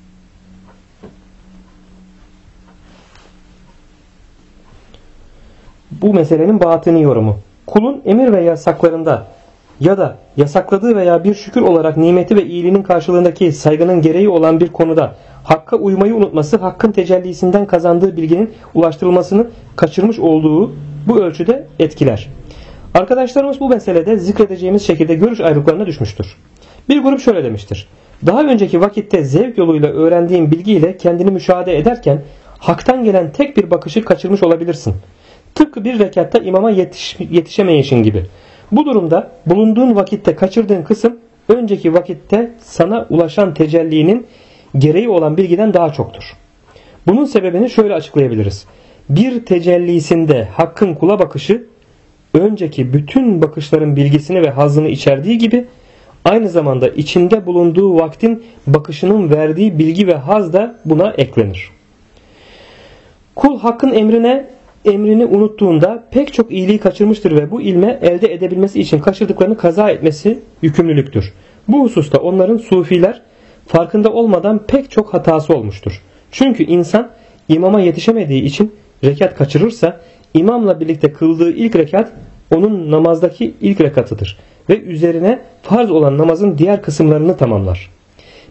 Bu meselenin batini yorumu. Kulun emir ve yasaklarında ya da yasakladığı veya bir şükür olarak nimeti ve iyiliğinin karşılığındaki saygının gereği olan bir konuda Hakk'a uymayı unutması, Hakk'ın tecellisinden kazandığı bilginin ulaştırılmasını kaçırmış olduğu bu ölçüde etkiler. Arkadaşlarımız bu meselede zikredeceğimiz şekilde görüş ayrılıklarına düşmüştür. Bir grup şöyle demiştir. Daha önceki vakitte zevk yoluyla öğrendiğin bilgiyle kendini müşahede ederken Hak'tan gelen tek bir bakışı kaçırmış olabilirsin. Tıpkı bir rekatta imama yetişemeyişin gibi. Bu durumda bulunduğun vakitte kaçırdığın kısım önceki vakitte sana ulaşan tecellinin gereği olan bilgiden daha çoktur. Bunun sebebini şöyle açıklayabiliriz. Bir tecellisinde Hakk'ın kula bakışı önceki bütün bakışların bilgisini ve hazzını içerdiği gibi aynı zamanda içinde bulunduğu vaktin bakışının verdiği bilgi ve haz da buna eklenir. Kul Hakk'ın emrini unuttuğunda pek çok iyiliği kaçırmıştır ve bu ilme elde edebilmesi için kaçırdıklarını kaza etmesi yükümlülüktür. Bu hususta onların sufiler farkında olmadan pek çok hatası olmuştur. Çünkü insan imama yetişemediği için rekat kaçırırsa imamla birlikte kıldığı ilk rekat onun namazdaki ilk rekatıdır ve üzerine farz olan namazın diğer kısımlarını tamamlar.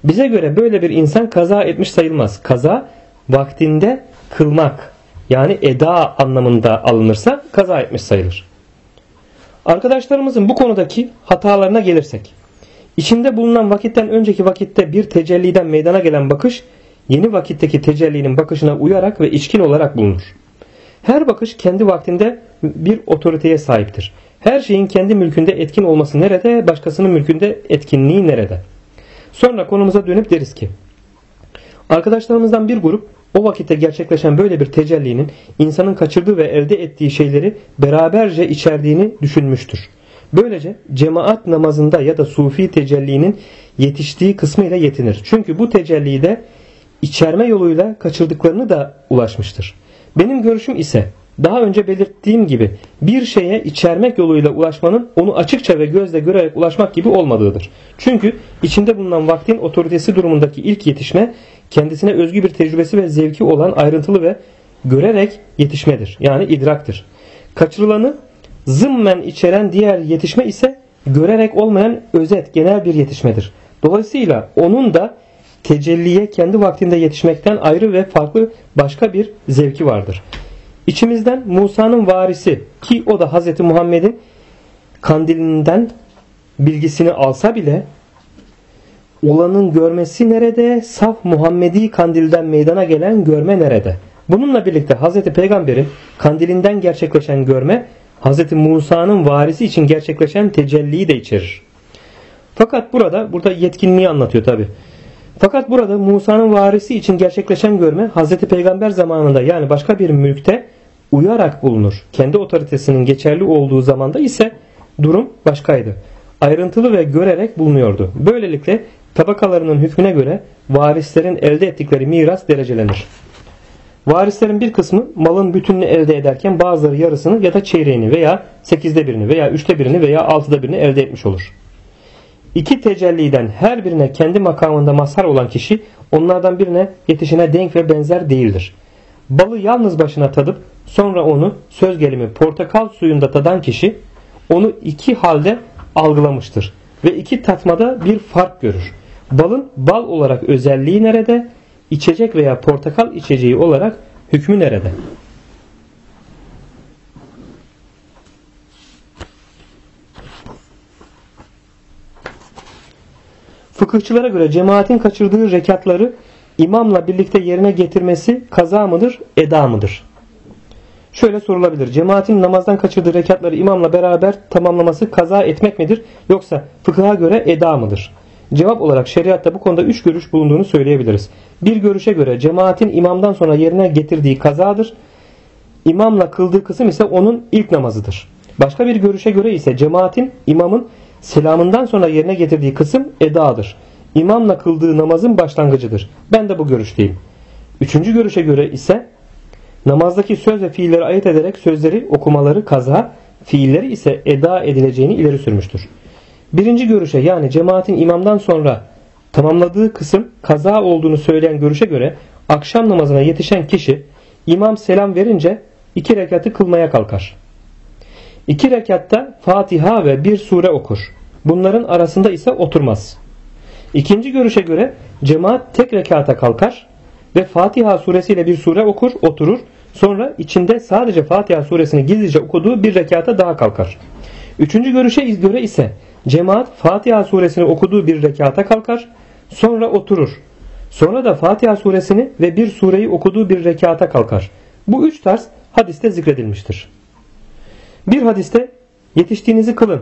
Bize göre böyle bir insan kaza etmiş sayılmaz. Kaza vaktinde kılmak, yani eda anlamında alınırsa kaza etmiş sayılır. Arkadaşlarımızın bu konudaki hatalarına gelirsek, içinde bulunan vakitten önceki vakitte bir tecelliden meydana gelen bakış, yeni vakitteki tecellinin bakışına uyarak ve içkin olarak bulunur. Her bakış kendi vaktinde bir otoriteye sahiptir. Her şeyin kendi mülkünde etkin olması nerede, başkasının mülkünde etkinliği nerede? Sonra konumuza dönüp deriz ki, arkadaşlarımızdan bir grup o vakitte gerçekleşen böyle bir tecellinin insanın kaçırdığı ve elde ettiği şeyleri beraberce içerdiğini düşünmüştür. Böylece cemaat namazında ya da sufi tecellinin yetiştiği kısmıyla yetinir. Çünkü bu tecellide içerme yoluyla kaçırdıklarını da ulaşmıştır. Benim görüşüm ise daha önce belirttiğim gibi bir şeye içermek yoluyla ulaşmanın onu açıkça ve gözle görerek ulaşmak gibi olmadığıdır. Çünkü içinde bulunan vaktin otoritesi durumundaki ilk yetişme kendisine özgü bir tecrübesi ve zevki olan ayrıntılı ve görerek yetişmedir. Yani idraktır. Kaçırılanı zımmen içeren diğer yetişme ise görerek olmayan özet genel bir yetişmedir. Dolayısıyla onun da tecelliye kendi vaktinde yetişmekten ayrı ve farklı başka bir zevki vardır. İçimizden Musa'nın varisi ki o da Hz. Muhammed'in kandilinden bilgisini alsa bile olanın görmesi nerede? Saf Muhammedi kandilden meydana gelen görme nerede? Bununla birlikte Hz. Peygamber'in kandilinden gerçekleşen görme Hz. Musa'nın varisi için gerçekleşen tecelliyi de içerir. Fakat burada yetkinliği anlatıyor tabi. Fakat burada Musa'nın varisi için gerçekleşen görme Hz. Peygamber zamanında yani başka bir mülkte uyarak bulunur. Kendi otoritesinin geçerli olduğu zamanda ise durum başkaydı. Ayrıntılı ve görerek bulunuyordu. Böylelikle tabakalarının hükmüne göre varislerin elde ettikleri miras derecelenir. Varislerin bir kısmı malın bütününü elde ederken bazıları yarısını ya da çeyreğini veya 8'de birini veya 3'te birini veya 6'da birini elde etmiş olur. İki tecelliden her birine kendi makamında mazhar olan kişi onlardan birine yetişine denk ve benzer değildir. Balı yalnız başına tadıp sonra onu söz gelimi portakal suyunda tadan kişi onu iki halde algılamıştır ve iki tatmada bir fark görür. Balın bal olarak özelliği nerede? İçecek veya portakal içeceği olarak hükmü nerede? Fıkıhçılara göre cemaatin kaçırdığı rekatları imamla birlikte yerine getirmesi kaza mıdır, eda mıdır? Şöyle sorulabilir. Cemaatin namazdan kaçırdığı rekatları imamla beraber tamamlaması kaza etmek midir? Yoksa fıkıha göre eda mıdır? Cevap olarak şeriatta bu konuda 3 görüş bulunduğunu söyleyebiliriz. Bir görüşe göre cemaatin imamdan sonra yerine getirdiği kazadır. İmamla kıldığı kısım ise onun ilk namazıdır. Başka bir görüşe göre ise cemaatin imamın selamından sonra yerine getirdiği kısım edadır. İmamla kıldığı namazın başlangıcıdır. Ben de bu görüşteyim. Üçüncü görüşe göre ise namazdaki söz ve fiilleri ayırt ederek sözleri okumaları kaza, fiilleri ise eda edileceğini ileri sürmüştür. Birinci görüşe yani cemaatin imamdan sonra tamamladığı kısım kaza olduğunu söyleyen görüşe göre akşam namazına yetişen kişi imam selam verince 2 rekatı kılmaya kalkar. 2 rekatta Fatiha ve bir sure okur. Bunların arasında ise oturmaz. İkinci görüşe göre cemaat tek rekata kalkar ve Fatiha suresiyle bir sure okur, oturur. Sonra içinde sadece Fatiha suresini gizlice okuduğu bir rekata daha kalkar. Üçüncü görüşe göre ise cemaat Fatiha suresini okuduğu bir rekata kalkar, sonra oturur. Sonra da Fatiha suresini ve bir sureyi okuduğu bir rekata kalkar. Bu 3 tarz hadiste zikredilmiştir. Bir hadiste yetiştiğinizi kılın,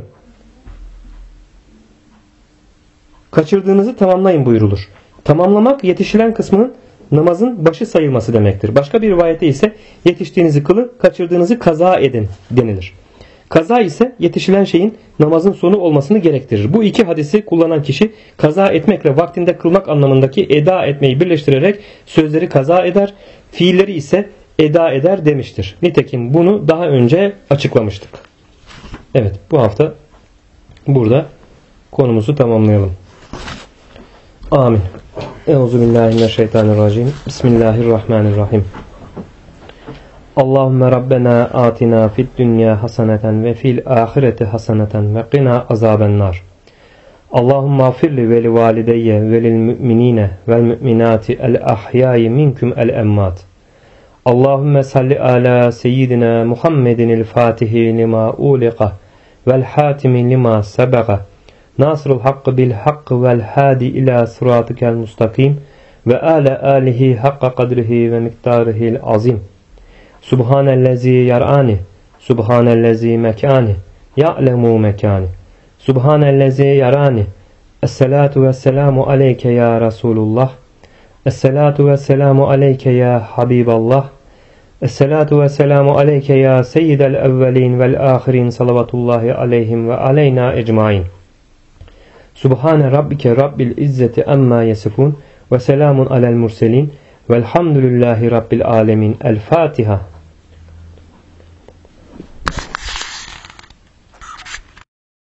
kaçırdığınızı tamamlayın buyurulur. Tamamlamak yetişilen kısmının namazın başı sayılması demektir. Başka bir rivayette ise yetiştiğinizi kılın, kaçırdığınızı kaza edin denilir. Kaza ise yetişilen şeyin namazın sonu olmasını gerektirir. Bu iki hadisi kullanan kişi kaza etmekle vaktinde kılmak anlamındaki eda etmeyi birleştirerek sözleri kaza eder, fiilleri ise eda eder demiştir. Nitekim bunu daha önce açıklamıştık. Evet, bu hafta burada konumuzu tamamlayalım. Amin. Euzubillahimineşşeytanirracim. Bismillahirrahmanirrahim. Allahümme Rabbena atina fid dünya haseneten ve fil ahireti haseneten ve qina azabennar. Allahümme afirli ve li valideyye ve lil müminine vel müminati el ahyai minkum el emmat. Allahümme salli ala seyyidina Muhammedin el fatihi lima uliqa vel hatimi lima sebaga. Nasrul hakkı bil hakkı vel hadi ila sıratikel mustakim ve ala alihi hakka kadrihi ve miktarihil azim. Subhanellezi yar'ani, subhanellezi mekani, ya'lemu mekani. Subhanellezi yarani. Esselatu vesselamu aleyke ya Resulullah. Esselatu vesselamu aleyke ya Habiballah. Esselatu vesselamu aleyke ya seyyidel evvelin vel ahirin salavatullahi aleyhim ve aleyna ecmain. Subhane rabbike rabbil izzeti amma yasifun ve selamun alel murselin velhamdülillahi rabbil alemin. El Fatiha.